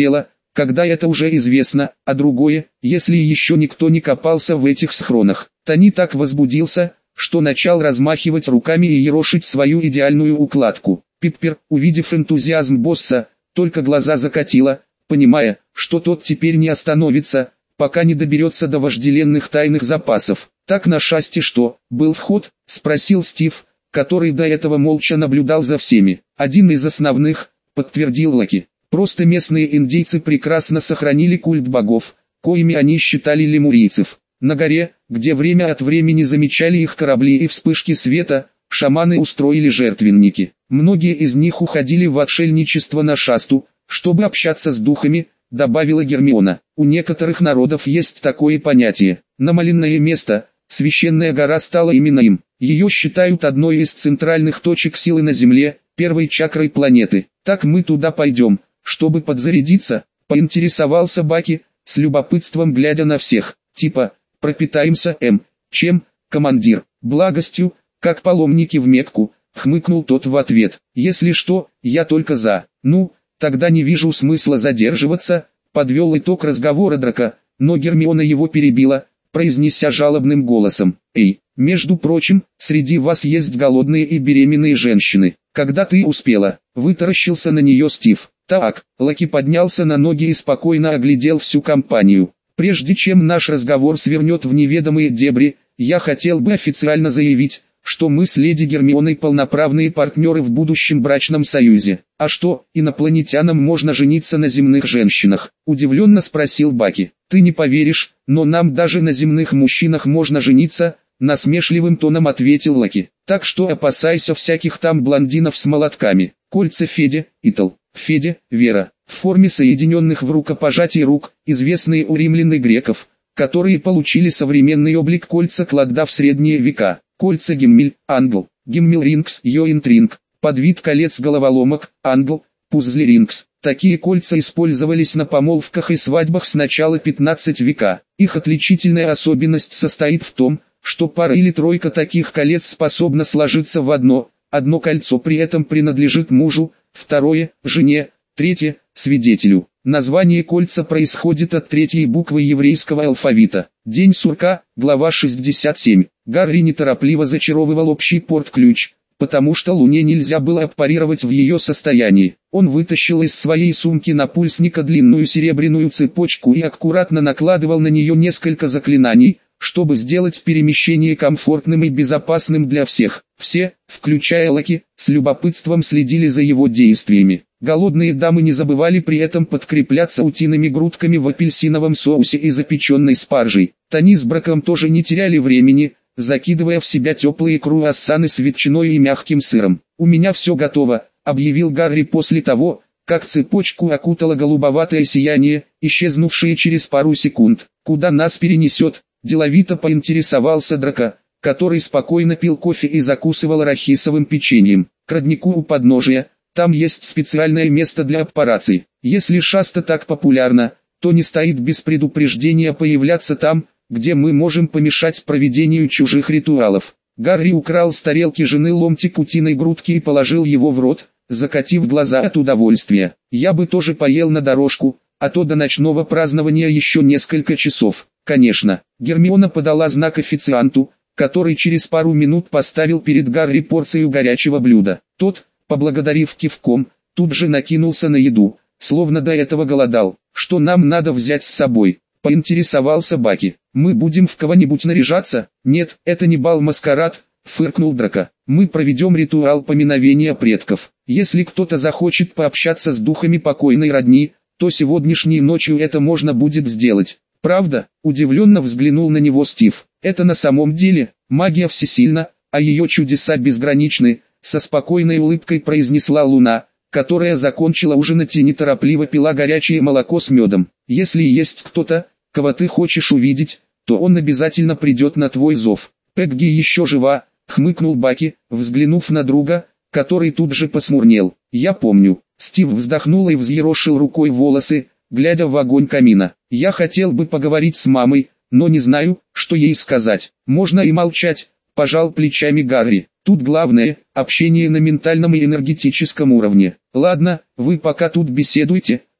когда это уже известно, а другое, если еще никто не копался в этих схронах. Тони так возбудился, что начал размахивать руками и ерошить свою идеальную укладку. Пиппер, увидев энтузиазм босса, только глаза закатила, понимая, что тот теперь не остановится, пока не доберется до вожделенных тайных запасов. «Так на счастье что, был вход?» – спросил Стив, который до этого молча наблюдал за всеми. «Один из основных», – подтвердил Лаки. «Просто местные индейцы прекрасно сохранили культ богов, коими они считали лемурийцев. На горе, где время от времени замечали их корабли и вспышки света, шаманы устроили жертвенники. Многие из них уходили в отшельничество на Шасту, чтобы общаться с духами», — добавила Гермиона. «У некоторых народов есть такое понятие. Намоленное место, священная гора стала именно им. Ее считают одной из центральных точек силы на Земле, первой чакрой планеты. Так мы туда пойдем, чтобы подзарядиться?» — поинтересовался Баки, с любопытством глядя на всех. «Типа, пропитаемся, чем, командир?» «Благостью, как паломники в Мекку», — хмыкнул тот в ответ. «Если что, я только за». «Ну, тогда не вижу смысла задерживаться», — подвел итог разговора Драко, но Гермиона его перебила, произнеся жалобным голосом: «Эй, между прочим, среди вас есть голодные и беременные женщины. Когда ты успела?» — вытаращился на нее Стив. «Так», — Лаки поднялся на ноги и спокойно оглядел всю компанию. «Прежде чем наш разговор свернет в неведомые дебри, я хотел бы официально заявить, что мы с леди Гермионой полноправные партнеры в будущем брачном союзе». «А что, инопланетянам можно жениться на земных женщинах?» – удивленно спросил Баки. «Ты не поверишь, но нам даже на земных мужчинах можно жениться», – насмешливым тоном ответил Лаки. «Так что опасайся всяких там блондинов с молотками». Кольца Феде, Итал, Феде, Вера, в форме соединенных в рукопожатии рук, известные у римлян и греков, которые получили современный облик кольца кладда в средние века. Кольца Геммель, Англ, Геммелрингс, Йоинтринг, подвид колец-головоломок, Англ, Пузлерингс. Такие кольца использовались на помолвках и свадьбах с начала 15 века. Их отличительная особенность состоит в том, что пара или тройка таких колец способна сложиться в одно кольцо при этом принадлежит мужу, второе – жене, третье – свидетелю. Название кольца происходит от третьей буквы еврейского алфавита. День сурка, глава 67. Гарри неторопливо зачаровывал общий порт-ключ, потому что Луне нельзя было аппарировать в ее состоянии. Он вытащил из своей сумки напульсника длинную серебряную цепочку и аккуратно накладывал на нее несколько заклинаний, чтобы сделать перемещение комфортным и безопасным для всех. Все, включая Лаки, с любопытством следили за его действиями. Голодные дамы не забывали при этом подкрепляться утиными грудками в апельсиновом соусе и запеченной спаржей. Тони с Браком тоже не теряли времени, закидывая в себя теплые круассаны с ветчиной и мягким сыром. «У меня все готово», — объявил Гарри после того, как цепочку окутало голубоватое сияние, исчезнувшее через пару секунд. «Куда нас перенесет?» — деловито поинтересовался Драко, который спокойно пил кофе и закусывал арахисовым печеньем. «К роднику у подножия, там есть специальное место для операций. Если Шаста так популярна, то не стоит без предупреждения появляться там, где мы можем помешать проведению чужих ритуалов». Гарри украл с тарелки жены ломтик утиной грудки и положил его в рот, закатив глаза от удовольствия. «Я бы тоже поел на дорожку, а то до ночного празднования еще несколько часов». «Конечно». Гермиона подала знак официанту, который через пару минут поставил перед Гарри порцию горячего блюда. Тот, поблагодарив кивком, тут же накинулся на еду, словно до этого голодал. «Что нам надо взять с собой?» — поинтересовался Баки. «Мы будем в кого-нибудь наряжаться?» «Нет, это не бал-маскарад», — фыркнул Драко. «Мы проведем ритуал поминовения предков. Если кто-то захочет пообщаться с духами покойной родни, то сегодняшней ночью это можно будет сделать». «Правда?» — удивленно взглянул на него Стив. «Это на самом деле, магия всесильна, а ее чудеса безграничны», — со спокойной улыбкой произнесла Луна, которая закончила ужинать и неторопливо пила горячее молоко с медом. «Если есть кто-то, кого ты хочешь увидеть, то он обязательно придет на твой зов». «Пегги еще жива», — хмыкнул Баки, взглянув на друга, который тут же посмурнел. «Я помню». Стив вздохнул и взъерошил рукой волосы, глядя в огонь камина. «Я хотел бы поговорить с мамой, но не знаю, что ей сказать». «Можно и молчать», — пожал плечами Гарри. «Тут главное — общение на ментальном и энергетическом уровне». «Ладно, вы пока тут беседуйте,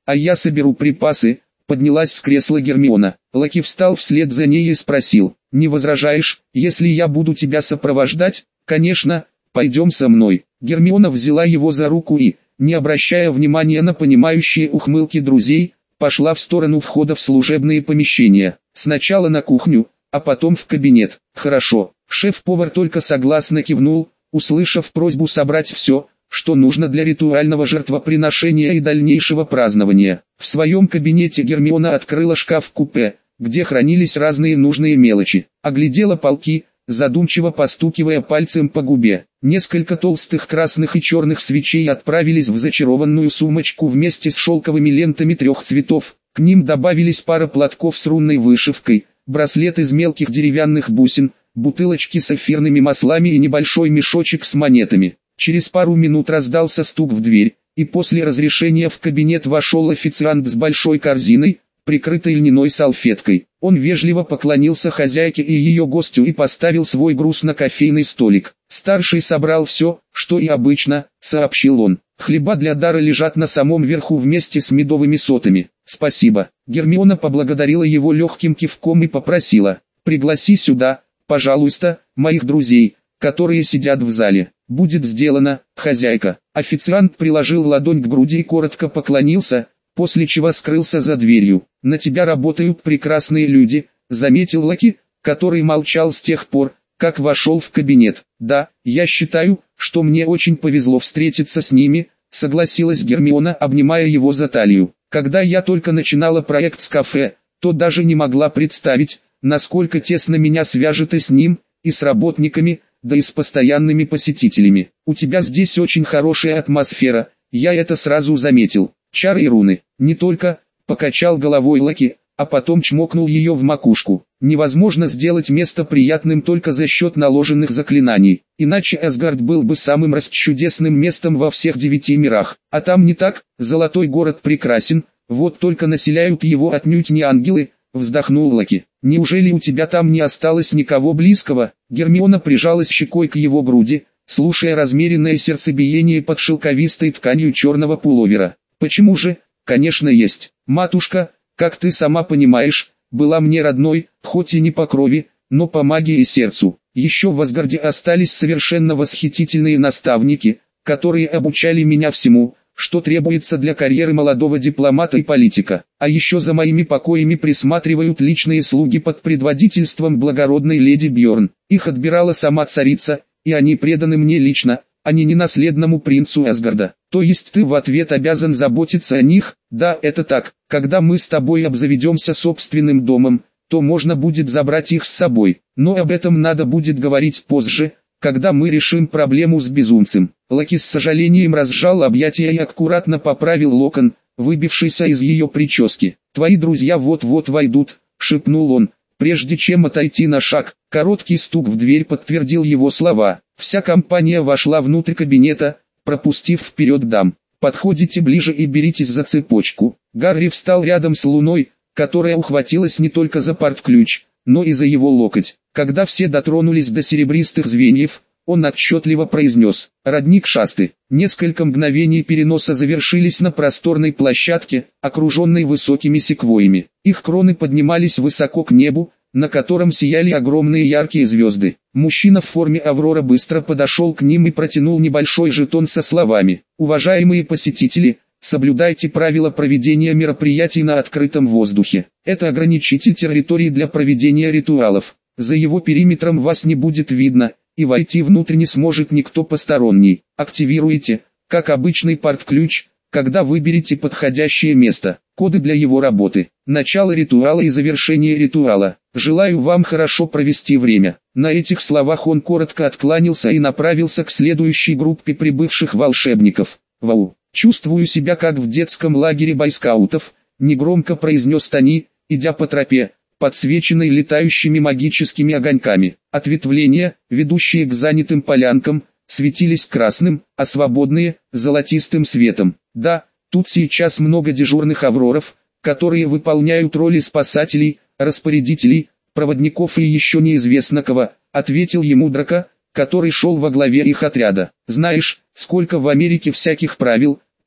а я соберу припасы. Поднялась с кресла Гермиона. Лаки встал вслед за ней и спросил: «Не возражаешь, если я буду тебя сопровождать?» «Конечно, пойдем со мной». Гермиона взяла его за руку и, не обращая внимания на понимающие ухмылки друзей, пошла в сторону входа в служебные помещения. Сначала на кухню, а потом в кабинет. «Хорошо». Шеф-повар только согласно кивнул, услышав просьбу собрать все, что нужно для ритуального жертвоприношения и дальнейшего празднования. В своем кабинете Гермиона открыла шкаф-купе, где хранились разные нужные мелочи. Оглядела полки, задумчиво постукивая пальцем по губе. Несколько толстых красных и черных свечей отправились в зачарованную сумочку вместе с шелковыми лентами 3 цветов. К ним добавились пара платков с рунной вышивкой, браслет из мелких деревянных бусин, бутылочки с эфирными маслами и небольшой мешочек с монетами. Через пару минут раздался стук в дверь, и после разрешения в кабинет вошел официант с большой корзиной, прикрытой льняной салфеткой. Он вежливо поклонился хозяйке и ее гостю и поставил свой груз на кофейный столик. «Старший собрал все, что и обычно», — сообщил он. «Хлеба для дара лежат на самом верху вместе с медовыми сотами». «Спасибо». Гермиона поблагодарила его легким кивком и попросила: «Пригласи сюда, пожалуйста, моих друзей, которые сидят в зале». «Будет сделано, хозяйка». Официант приложил ладонь к груди и коротко поклонился, после чего скрылся за дверью. «На тебя работают прекрасные люди», — заметил Лаки, который молчал с тех пор, как вошел в кабинет. «Да, я считаю, что мне очень повезло встретиться с ними», — согласилась Гермиона, обнимая его за талию. «Когда я только начинала проект с кафе, то даже не могла представить, насколько тесно меня свяжет и с ним, и с работниками, да и с постоянными посетителями. У тебя здесь очень хорошая атмосфера, я это сразу заметил. Чары и руны». «Не только», — покачал головой Лаки, а потом чмокнул ее в макушку. «Невозможно сделать место приятным только за счет наложенных заклинаний, иначе Асгард был бы самым расчудесным местом во всех 9 мирах. А там не так, золотой город прекрасен, вот только населяют его отнюдь не ангелы», — вздохнул Лаки. «Неужели у тебя там не осталось никого близкого?» Гермиона прижалась щекой к его груди, слушая размеренное сердцебиение под шелковистой тканью черного пуловера. «Почему же? Конечно есть. Матушка, как ты сама понимаешь, была мне родной, хоть и не по крови, но по магии и сердцу. Еще в Асгарде остались совершенно восхитительные наставники, которые обучали меня всему, что требуется для карьеры молодого дипломата и политика. А еще за моими покоями присматривают личные слуги под предводительством благородной леди Бьорн. Их отбирала сама царица, и они преданы мне лично, а не ненаследному принцу Асгарда. То есть ты в ответ обязан заботиться о них?» «Да, это так. Когда мы с тобой обзаведемся собственным домом, то можно будет забрать их с собой. Но об этом надо будет говорить позже, когда мы решим проблему с безумцем». Лаки с сожалением разжал объятия и аккуратно поправил локон, выбившийся из ее прически. «Твои друзья вот-вот войдут», — шепнул он, прежде чем отойти на шаг. Короткий стук в дверь подтвердил его слова. Вся компания вошла внутрь кабинета, пропустив вперед дам. «Подходите ближе и беритесь за цепочку». Гарри встал рядом с Луной, которая ухватилась не только за портключ, но и за его локоть. Когда все дотронулись до серебристых звеньев, он отчетливо произнес: «Родник Шасты». Несколько мгновений переноса завершились на просторной площадке, окруженной высокими секвойями. Их кроны поднимались высоко к небу, на котором сияли огромные яркие звезды. Мужчина в форме Аврора быстро подошел к ним и протянул небольшой жетон со словами: «Уважаемые посетители, соблюдайте правила проведения мероприятий на открытом воздухе. Это ограничитель территории для проведения ритуалов. За его периметром вас не будет видно, и войти внутрь не сможет никто посторонний. Активируйте, как обычный портключ, когда выберете подходящее место. Коды для его работы. Начало ритуала и завершение ритуала. Желаю вам хорошо провести время». На этих словах он коротко откланялся и направился к следующей группе прибывших волшебников. «Вау! Чувствую себя как в детском лагере бойскаутов», — негромко произнес Тони, идя по тропе, подсвеченной летающими магическими огоньками. Ответвления, ведущие к занятым полянкам, светились красным, а свободные — золотистым светом. «Да, тут сейчас много дежурных авроров, которые выполняют роли спасателей, распорядителей, проводников и еще неизвестно кого», — ответил ему Драко, который шел во главе их отряда. «Знаешь, сколько в Америке всяких правил,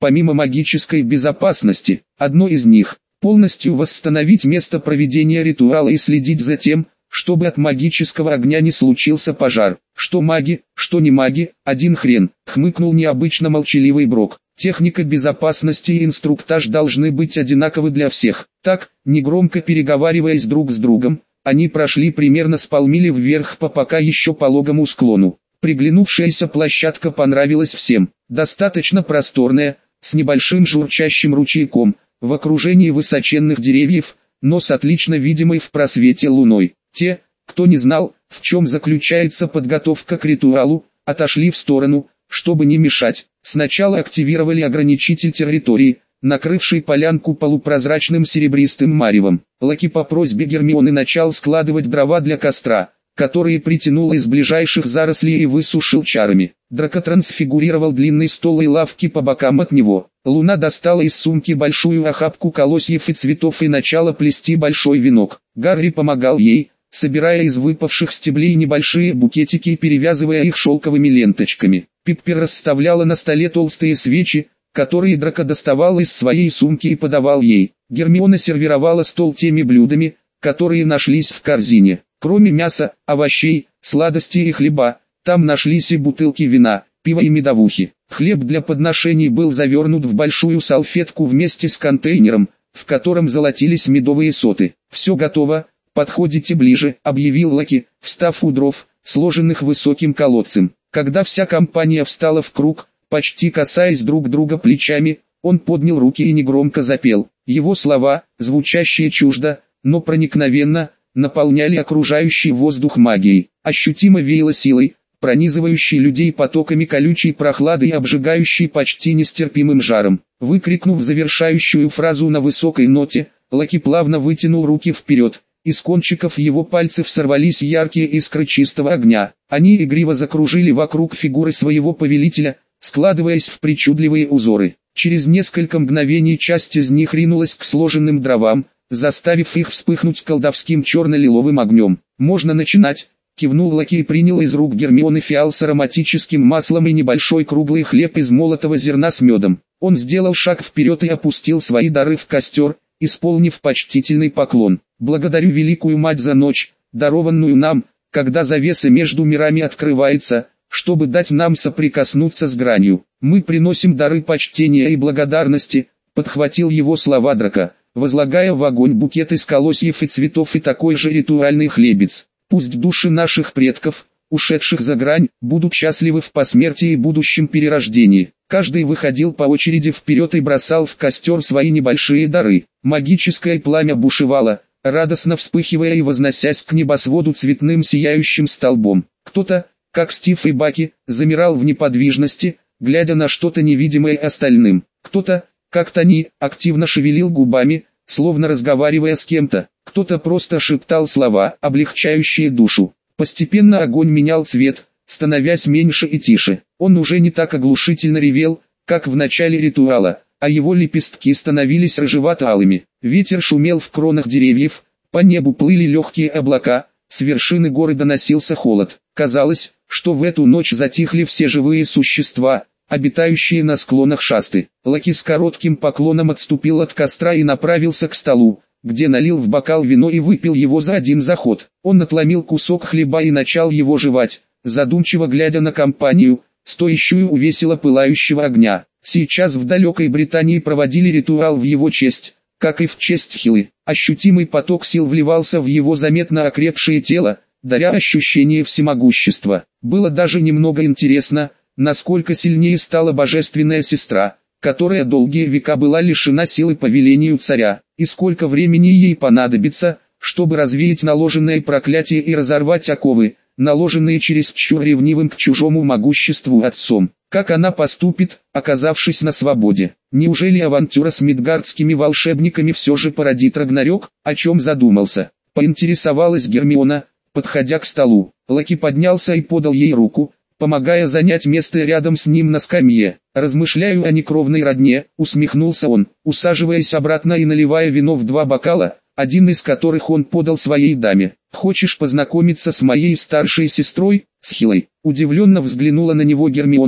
помимо магической безопасности. Одно из них – полностью восстановить место проведения ритуала и следить за тем, чтобы от магического огня не случился пожар. Что маги, что не маги, один хрен, хмыкнул необычно молчаливый Брок. Техника безопасности и инструктаж должны быть одинаковы для всех. Так, негромко переговариваясь друг с другом, они прошли примерно с полмили вверх по пока еще пологому склону. Приглянувшаяся площадка понравилась всем. Достаточно просторная, с небольшим журчащим ручейком, в окружении высоченных деревьев, но с отлично видимой в просвете луной. Те, кто не знал, в чем заключается подготовка к ритуалу, отошли в сторону, чтобы не мешать. Сначала активировали ограничитель территории, накрывший полянку полупрозрачным серебристым маревом. Лаки по просьбе Гермионы начал складывать дрова для костра, которые притянул из ближайших зарослей и высушил чарами. Драко трансфигурировал длинный стол и лавки по бокам от него. Луна достала из сумки большую охапку колосьев и цветов и начала плести большой венок. Гарри помогал ей, собирая из выпавших стеблей небольшие букетики и перевязывая их шелковыми ленточками. Пиппи расставляла на столе толстые свечи, которые Драко доставал из своей сумки и подавал ей. Гермиона сервировала стол теми блюдами, которые нашлись в корзине. Кроме мяса, овощей, сладостей и хлеба, там нашлись и бутылки вина, пива и медовухи. Хлеб для подношений был завернут в большую салфетку вместе с контейнером, в котором золотились медовые соты. «Все готово, подходите ближе», — объявил Лаки, встав у дров, сложенных высоким колодцем. Когда вся компания встала в круг, почти касаясь друг друга плечами, он поднял руки и негромко запел. Его слова, звучащие чуждо, но проникновенно, наполняли окружающий воздух магией. Ощутимо веяло силой, пронизывающей людей потоками колючей прохлады и обжигающей почти нестерпимым жаром. Выкрикнув завершающую фразу на высокой ноте, Лаки плавно вытянул руки вперед. Из кончиков его пальцев сорвались яркие искры чистого огня. Они игриво закружили вокруг фигуры своего повелителя, складываясь в причудливые узоры. Через несколько мгновений часть из них ринулась к сложенным дровам, заставив их вспыхнуть колдовским черно-лиловым огнем. «Можно начинать», — кивнул Лаки и принял из рук Гермионы фиал с ароматическим маслом и небольшой круглый хлеб из молотого зерна с медом. Он сделал шаг вперед и опустил свои дары в костер, исполнив почтительный поклон. «Благодарю Великую Мать за ночь, дарованную нам, когда завеса между мирами открывается, чтобы дать нам соприкоснуться с гранью. Мы приносим дары почтения и благодарности», — подхватил его слова Драко, возлагая в огонь букет из колосьев и цветов и такой же ритуальный хлебец. «Пусть души наших предков, ушедших за грань, будут счастливы в посмертии и будущем перерождении». Каждый выходил по очереди вперед и бросал в костер свои небольшие дары. Магическое пламя бушевало, радостно вспыхивая и возносясь к небосводу цветным сияющим столбом. Кто-то, как Стив и Баки, замирал в неподвижности, глядя на что-то невидимое остальным. Кто-то, как Тони, активно шевелил губами, словно разговаривая с кем-то. Кто-то просто шептал слова, облегчающие душу. Постепенно огонь менял цвет, становясь меньше и тише. Он уже не так оглушительно ревел, как в начале ритуала, а его лепестки становились рыжевато-алыми. Ветер шумел в кронах деревьев, по небу плыли легкие облака, с вершины горы доносился холод. Казалось, что в эту ночь затихли все живые существа, обитающие на склонах Шасты. Лаки с коротким поклоном отступил от костра и направился к столу, где налил в бокал вино и выпил его за один заход. Он отломил кусок хлеба и начал его жевать, задумчиво глядя на компанию, стоящую у весело пылающего огня. Сейчас в далекой Британии проводили ритуал в его честь, как и в честь Хилы. Ощутимый поток сил вливался в его заметно окрепшее тело, даря ощущение всемогущества. Было даже немного интересно, насколько сильнее стала божественная сестра, которая долгие века была лишена силы по велению царя, и сколько времени ей понадобится, чтобы развеять наложенное проклятие и разорвать оковы, наложенные чересчур ревнивым к чужому могуществу отцом. Как она поступит, оказавшись на свободе? Неужели авантюра с мидгардскими волшебниками все же породит Рагнарёк, о чем задумался? Поинтересовалась Гермиона, подходя к столу. Лаки поднялся и подал ей руку, помогая занять место рядом с ним на скамье. «Размышляю о некровной родне», — усмехнулся он, усаживаясь обратно и наливая вино в 2 бокала, один из которых он подал своей даме. «Хочешь познакомиться с моей старшей сестрой, с Хилой?» Удивленно взглянула на него Гермиона,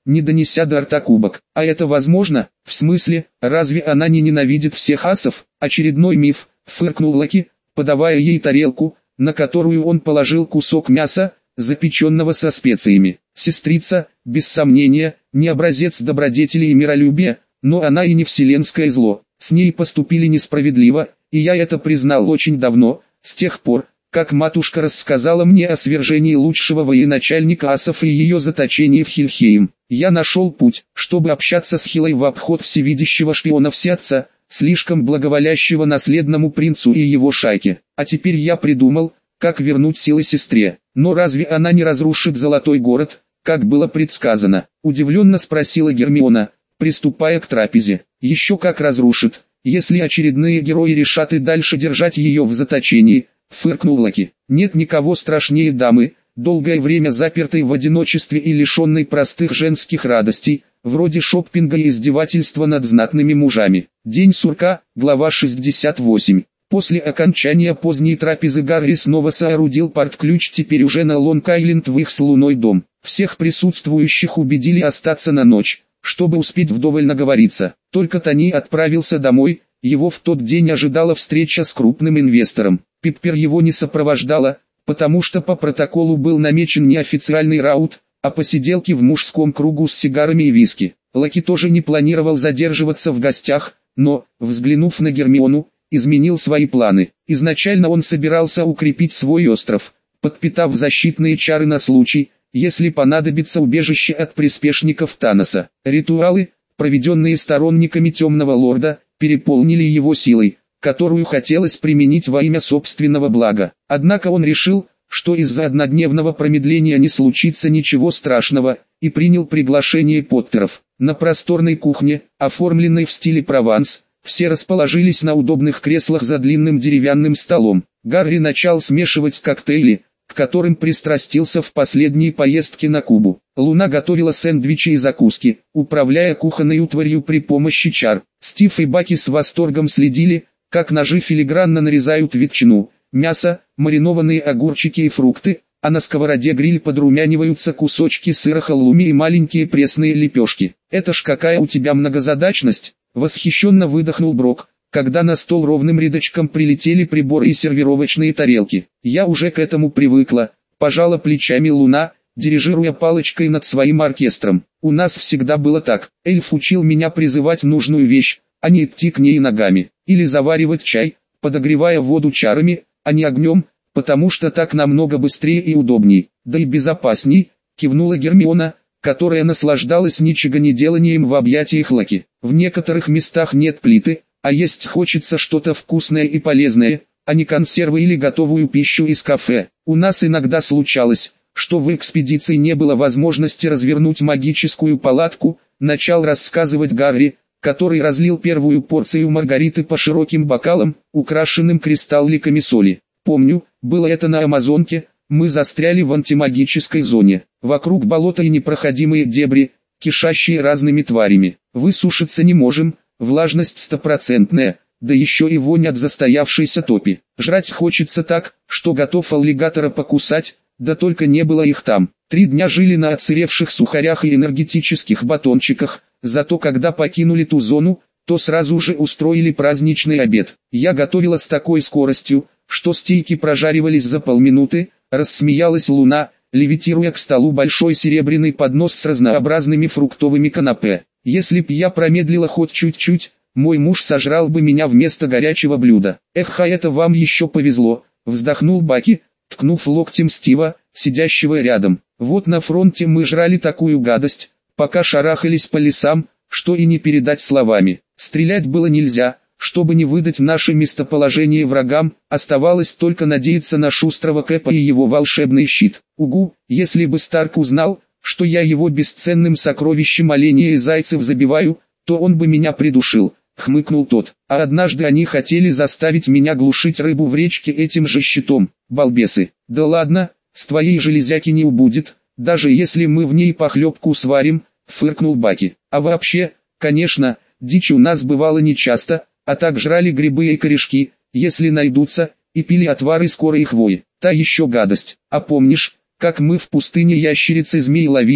не донеся до рта кубок. А это возможно? В смысле, разве она не ненавидит всех асов? Очередной миф, фыркнул Лаки, подавая ей тарелку, на которую он положил кусок мяса, запеченного со специями. Сестрица, без сомнения, не образец добродетели и миролюбия, но она и не вселенское зло. С ней поступили несправедливо, и я это признал очень давно, с тех пор, как матушка рассказала мне о свержении лучшего военачальника асов и ее заточении в Хильхейм. Я нашел путь, чтобы общаться с Хилой в обход всевидящего шпиона Всеотца, слишком благоволящего наследному принцу и его шайке. А теперь я придумал, как вернуть силы сестре. Но разве она не разрушит Золотой город, как было предсказано? Удивленно спросила Гермиона, приступая к трапезе. Еще как разрушит, если очередные герои решат и дальше держать ее в заточении, фыркнул Лаки. Нет никого страшнее дамы, долгое время запертой в одиночестве и лишенной простых женских радостей, вроде шоппинга и издевательства над знатными мужами. День сурка, глава 68. После окончания поздней трапезы Гарри снова соорудил порт-ключ теперь уже на Лонг-Айленд в их с Луной дом. Всех присутствующих убедили остаться на ночь, чтобы успеть вдоволь наговориться. Только Тони отправился домой, его в тот день ожидала встреча с крупным инвестором. Пиппер его не сопровождала, потому что по протоколу был намечен не официальный раут, а посиделки в мужском кругу с сигарами и виски. Лаки тоже не планировал задерживаться в гостях, но, взглянув на Гермиону, изменил свои планы. Изначально он собирался укрепить свой остров, подпитав защитные чары на случай, если понадобится убежище от приспешников Таноса. Ритуалы, проведенные сторонниками Темного Лорда, переполнили его силой, которую хотелось применить во имя собственного блага. Однако он решил, что из-за однодневного промедления не случится ничего страшного, и принял приглашение Поттеров. На просторной кухне, оформленной в стиле Прованс, все расположились на удобных креслах за длинным деревянным столом. Гарри начал смешивать коктейли, к которым пристрастился в последние поездки на Кубу. Луна готовила сэндвичи и закуски, управляя кухонной утварью при помощи чар. Стив и Баки с восторгом следили, как ножи филигранно нарезают ветчину, мясо, маринованные огурчики и фрукты, а на сковороде гриль подрумяниваются кусочки сыра халлуми и маленькие пресные лепешки. «Это ж какая у тебя многозадачность!» — восхищенно выдохнул Брок, когда на стол ровным рядочком прилетели приборы и сервировочные тарелки. «Я уже к этому привыкла», — пожала плечами Луна, дирижируя палочкой над своим оркестром. «У нас всегда было так. Эльф учил меня призывать нужную вещь, а не идти к ней ногами. Или заваривать чай, подогревая воду чарами, а не огнем, потому что так намного быстрее и удобней, да и безопасней», — кивнула Гермиона, которая наслаждалась ничегонеделанием в объятиях Лаки. «В некоторых местах нет плиты, а есть хочется что-то вкусное и полезное, а не консервы или готовую пищу из кафе. У нас иногда случалось, что в экспедиции не было возможности развернуть магическую палатку», — начал рассказывать Гарри, который разлил первую порцию маргариты по широким бокалам, украшенным кристалликами соли. «Помню, было это на Амазонке, мы застряли в антимагической зоне. Вокруг болота и непроходимые дебри, кишащие разными тварями. Высушиться не можем, влажность стопроцентная, да еще и вонь от застоявшейся топи. Жрать хочется так, что готов аллигатора покусать, да только не было их там. 3 дня жили на отсыревших сухарях и энергетических батончиках, зато когда покинули ту зону, то сразу же устроили праздничный обед. Я готовила с такой скоростью, что стейки прожаривались за полминуты», — рассмеялась Луна, левитируя к столу большой серебряный поднос с разнообразными фруктовыми канапе. «Если б я промедлила хоть чуть-чуть, мой муж сожрал бы меня вместо горячего блюда». «Эх, а это вам еще повезло», — вздохнул Баки, ткнув локтем Стива, сидящего рядом. «Вот на фронте мы жрали такую гадость, пока шарахались по лесам, что и не передать словами. Стрелять было нельзя, чтобы не выдать наше местоположение врагам, оставалось только надеяться на шустрого Кэпа и его волшебный щит. Угу, если бы Старк узнал, что я его бесценным сокровищем оленей и зайцев забиваю, то он бы меня придушил», — хмыкнул тот. «А однажды они хотели заставить меня глушить рыбу в речке этим же щитом, балбесы». «Да ладно, с твоей железяки не убудет, даже если мы в ней похлебку сварим», — фыркнул Баки. «А вообще, конечно, дичь у нас бывало нечасто, а так жрали грибы и корешки, если найдутся, и пили отвар из коры и хвои. Та еще гадость. А помнишь, как мы в пустыне ящериц и змей ловили,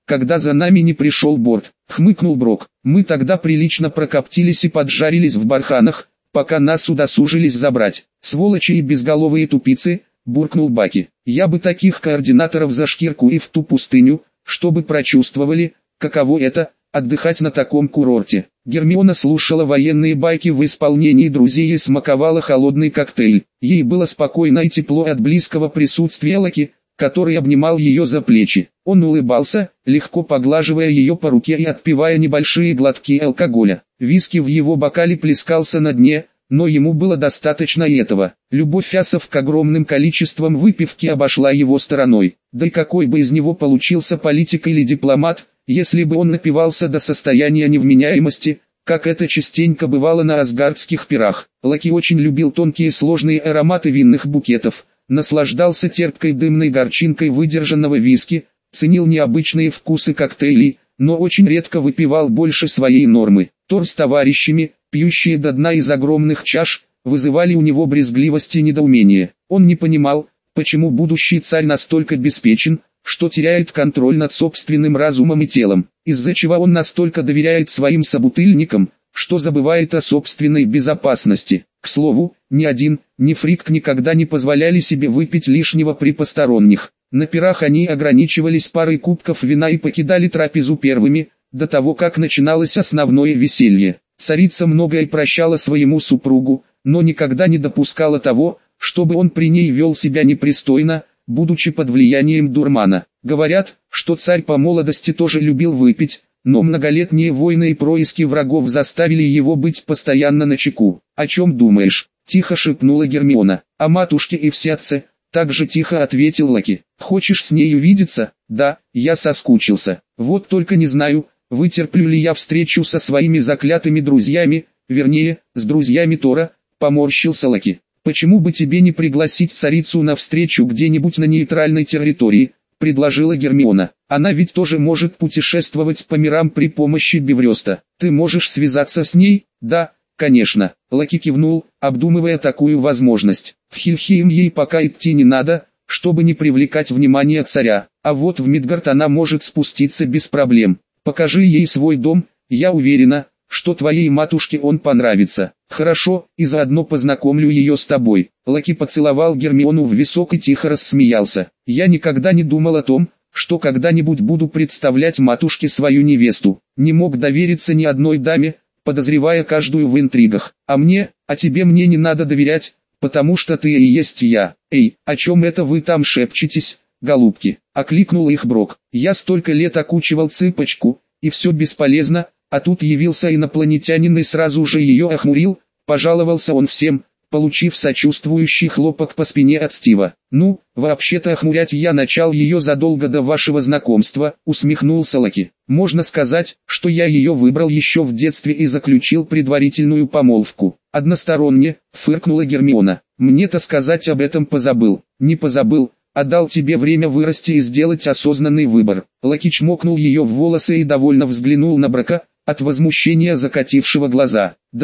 когда за нами не пришел Борт», — хмыкнул Брок. «Мы тогда прилично прокоптились и поджарились в барханах, пока нас удосужились забрать. Сволочи и безголовые тупицы», — буркнул Баки. «Я бы таких координаторов за шкирку и в ту пустыню, чтобы прочувствовали, каково это — отдыхать на таком курорте». Гермиона слушала военные байки в исполнении друзей и смаковала холодный коктейль. Ей было спокойно и тепло от близкого присутствия Локи, который обнимал ее за плечи. Он улыбался, легко поглаживая ее по руке и отпивая небольшие глотки алкоголя. Виски в его бокале плескался на дне, но ему было достаточно и этого. Любовь асов к огромным количествам выпивки обошла его стороной. Да и какой бы из него получился политик или дипломат, если бы он напивался до состояния невменяемости, как это частенько бывало на асгардских пирах. Локи очень любил тонкие сложные ароматы винных букетов, наслаждался терпкой дымной горчинкой выдержанного виски, ценил необычные вкусы коктейлей, но очень редко выпивал больше своей нормы. Тор с товарищами, пьющие до дна из огромных чаш, вызывали у него брезгливость и недоумение. Он не понимал, почему будущий царь настолько беспечен, что теряет контроль над собственным разумом и телом, из-за чего он настолько доверяет своим собутыльникам, что забывает о собственной безопасности. К слову, ни один, ни Фрик никогда не позволяли себе выпить лишнего при посторонних. На пирах они ограничивались парой кубков вина и покидали трапезу первыми, до того как начиналось основное веселье. Царица многое прощала своему супругу, но никогда не допускала того, чтобы он при ней вел себя непристойно, будучи под влиянием дурмана. Говорят, что царь по молодости тоже любил выпить, но многолетние войны и происки врагов заставили его быть постоянно начеку. «О чем думаешь?» – тихо шепнула Гермиона. «О матушке и всятце», – так же тихо ответил Локи. «Хочешь с ней увидеться?» «Да, я соскучился. Вот только не знаю, вытерплю ли я встречу со своими заклятыми друзьями, вернее, с друзьями Тора», – поморщился Локи. «Почему бы тебе не пригласить царицу на встречу где-нибудь на нейтральной территории?» – предложила Гермиона. «Она ведь тоже может путешествовать по мирам при помощи Беврёста. Ты можешь связаться с ней?» «Да, конечно». Локи кивнул, обдумывая такую возможность. В Хильхейм ей пока идти не надо, чтобы не привлекать внимание царя. А вот в Мидгард она может спуститься без проблем. Покажи ей свой дом, я уверена, что твоей матушке он понравится. Хорошо, и заодно познакомлю ее с тобой». Локи поцеловал Гермиону в висок и тихо рассмеялся. «Я никогда не думал о том, что когда-нибудь буду представлять матушке свою невесту. Не мог довериться ни одной даме, подозревая каждую в интригах. А тебе мне не надо доверять, потому что ты и есть я». «Эй, о чем это вы там шепчетесь, голубки?» — окликнул их Брок. «Я столько лет окучивал цыпочку, и все бесполезно, а тут явился инопланетянин и сразу же ее охмурил», — пожаловался он всем, получив сочувствующий хлопок по спине от Стива. «Ну, вообще-то охмурять я начал ее задолго до вашего знакомства», — усмехнулся Локи. «Можно сказать, что я ее выбрал еще в детстве и заключил предварительную помолвку». «Односторонне», — фыркнула Гермиона. «Мне-то сказать об этом позабыл». «Не позабыл, а дал тебе время вырасти и сделать осознанный выбор». Локи чмокнул ее в волосы и довольно взглянул на Брока, от возмущения закатившего глаза. «Да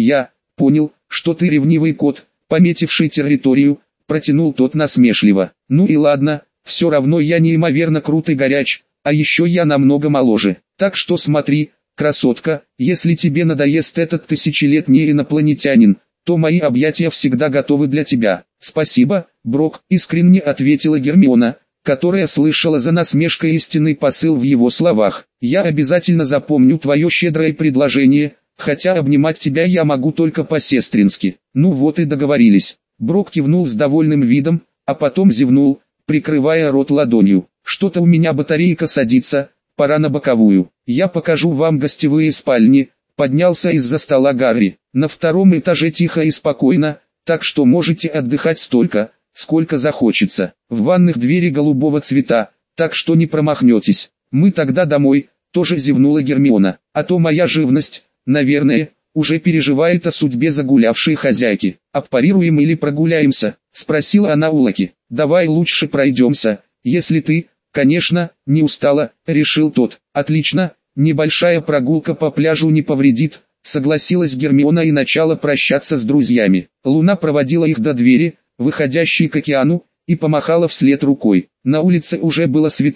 понял, что ты ревнивый кот, пометивший территорию», — протянул тот насмешливо. «Ну и ладно, все равно я неимоверно крут и горяч, а еще я намного моложе. Так что смотри, красотка, если тебе надоест этот тысячелетний инопланетянин, то мои объятия всегда готовы для тебя». «Спасибо, Брок», — искренне ответила Гермиона, которая слышала за насмешкой истинный посыл в его словах. «Я обязательно запомню твое щедрое предложение, хотя обнимать тебя я могу только по-сестрински». «Ну вот и договорились». Брок кивнул с довольным видом, а потом зевнул, прикрывая рот ладонью. «Что-то у меня батарейка садится, пора на боковую. Я покажу вам гостевые спальни», — поднялся из-за стола Гарри. «На втором этаже тихо и спокойно, так что можете отдыхать столько, сколько захочется. В ванных двери голубого цвета, так что не промахнетесь. Мы тогда домой», — тоже зевнула Гермиона. «А то моя живность, наверное, уже переживает о судьбе загулявшей хозяйки». «Аппарируем или прогуляемся?» — спросила она у Локи. «Давай лучше пройдемся, если ты, конечно, не устала», — решил тот. «Отлично, небольшая прогулка по пляжу не повредит», — согласилась Гермиона и начала прощаться с друзьями. Луна проводила их до двери, выходящей к океану, и помахала вслед рукой. На улице уже было светло,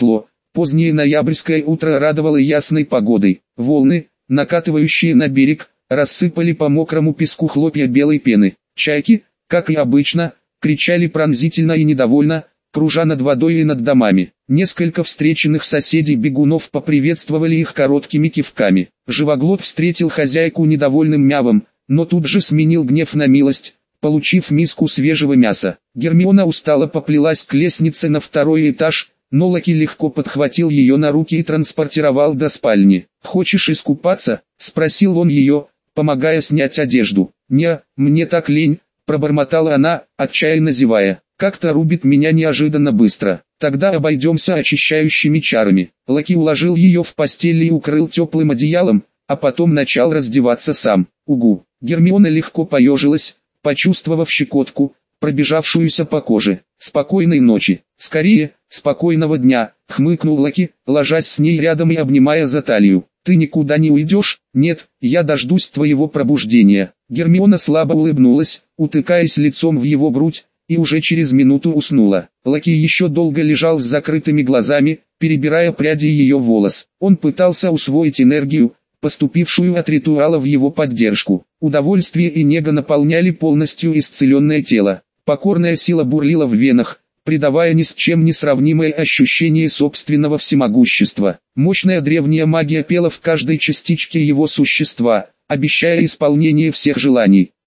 Позднее ноябрьское утро радовало ясной погодой. Волны, накатывающие на берег, рассыпали по мокрому песку хлопья белой пены. Чайки, как и обычно, кричали пронзительно и недовольно, кружа над водой и над домами. Несколько встреченных соседей-бегунов поприветствовали их короткими кивками. Живоглот встретил хозяйку недовольным мявом, но тут же сменил гнев на милость, получив миску свежего мяса. Гермиона устало поплелась к лестнице на второй этаж, но Локи легко подхватил ее на руки и транспортировал до спальни. «Хочешь искупаться?» – спросил он ее, помогая снять одежду. «Не, мне так лень», – пробормотала она, отчаянно зевая. «Как-то рубит меня неожиданно быстро. Тогда обойдемся очищающими чарами». Локи уложил ее в постель и укрыл теплым одеялом, а потом начал раздеваться сам. «Угу». Гермиона легко поежилась, почувствовав щекотку, пробежавшуюся по коже. «Спокойной ночи». «Скорее, спокойного дня», — хмыкнул Локи, ложась с ней рядом и обнимая за талию. «Ты никуда не уйдешь?» «Нет, я дождусь твоего пробуждения». Гермиона слабо улыбнулась, утыкаясь лицом в его грудь, и уже через минуту уснула. Локи еще долго лежал с закрытыми глазами, перебирая пряди ее волос. Он пытался усвоить энергию, поступившую от ритуала в его поддержку. Удовольствие и нега наполняли полностью исцеленное тело. Покорная сила бурлила в венах, придавая ни с чем не сравнимое ощущение собственного всемогущества. Мощная древняя магия пела в каждой частичке его существа, обещая исполнение всех желаний.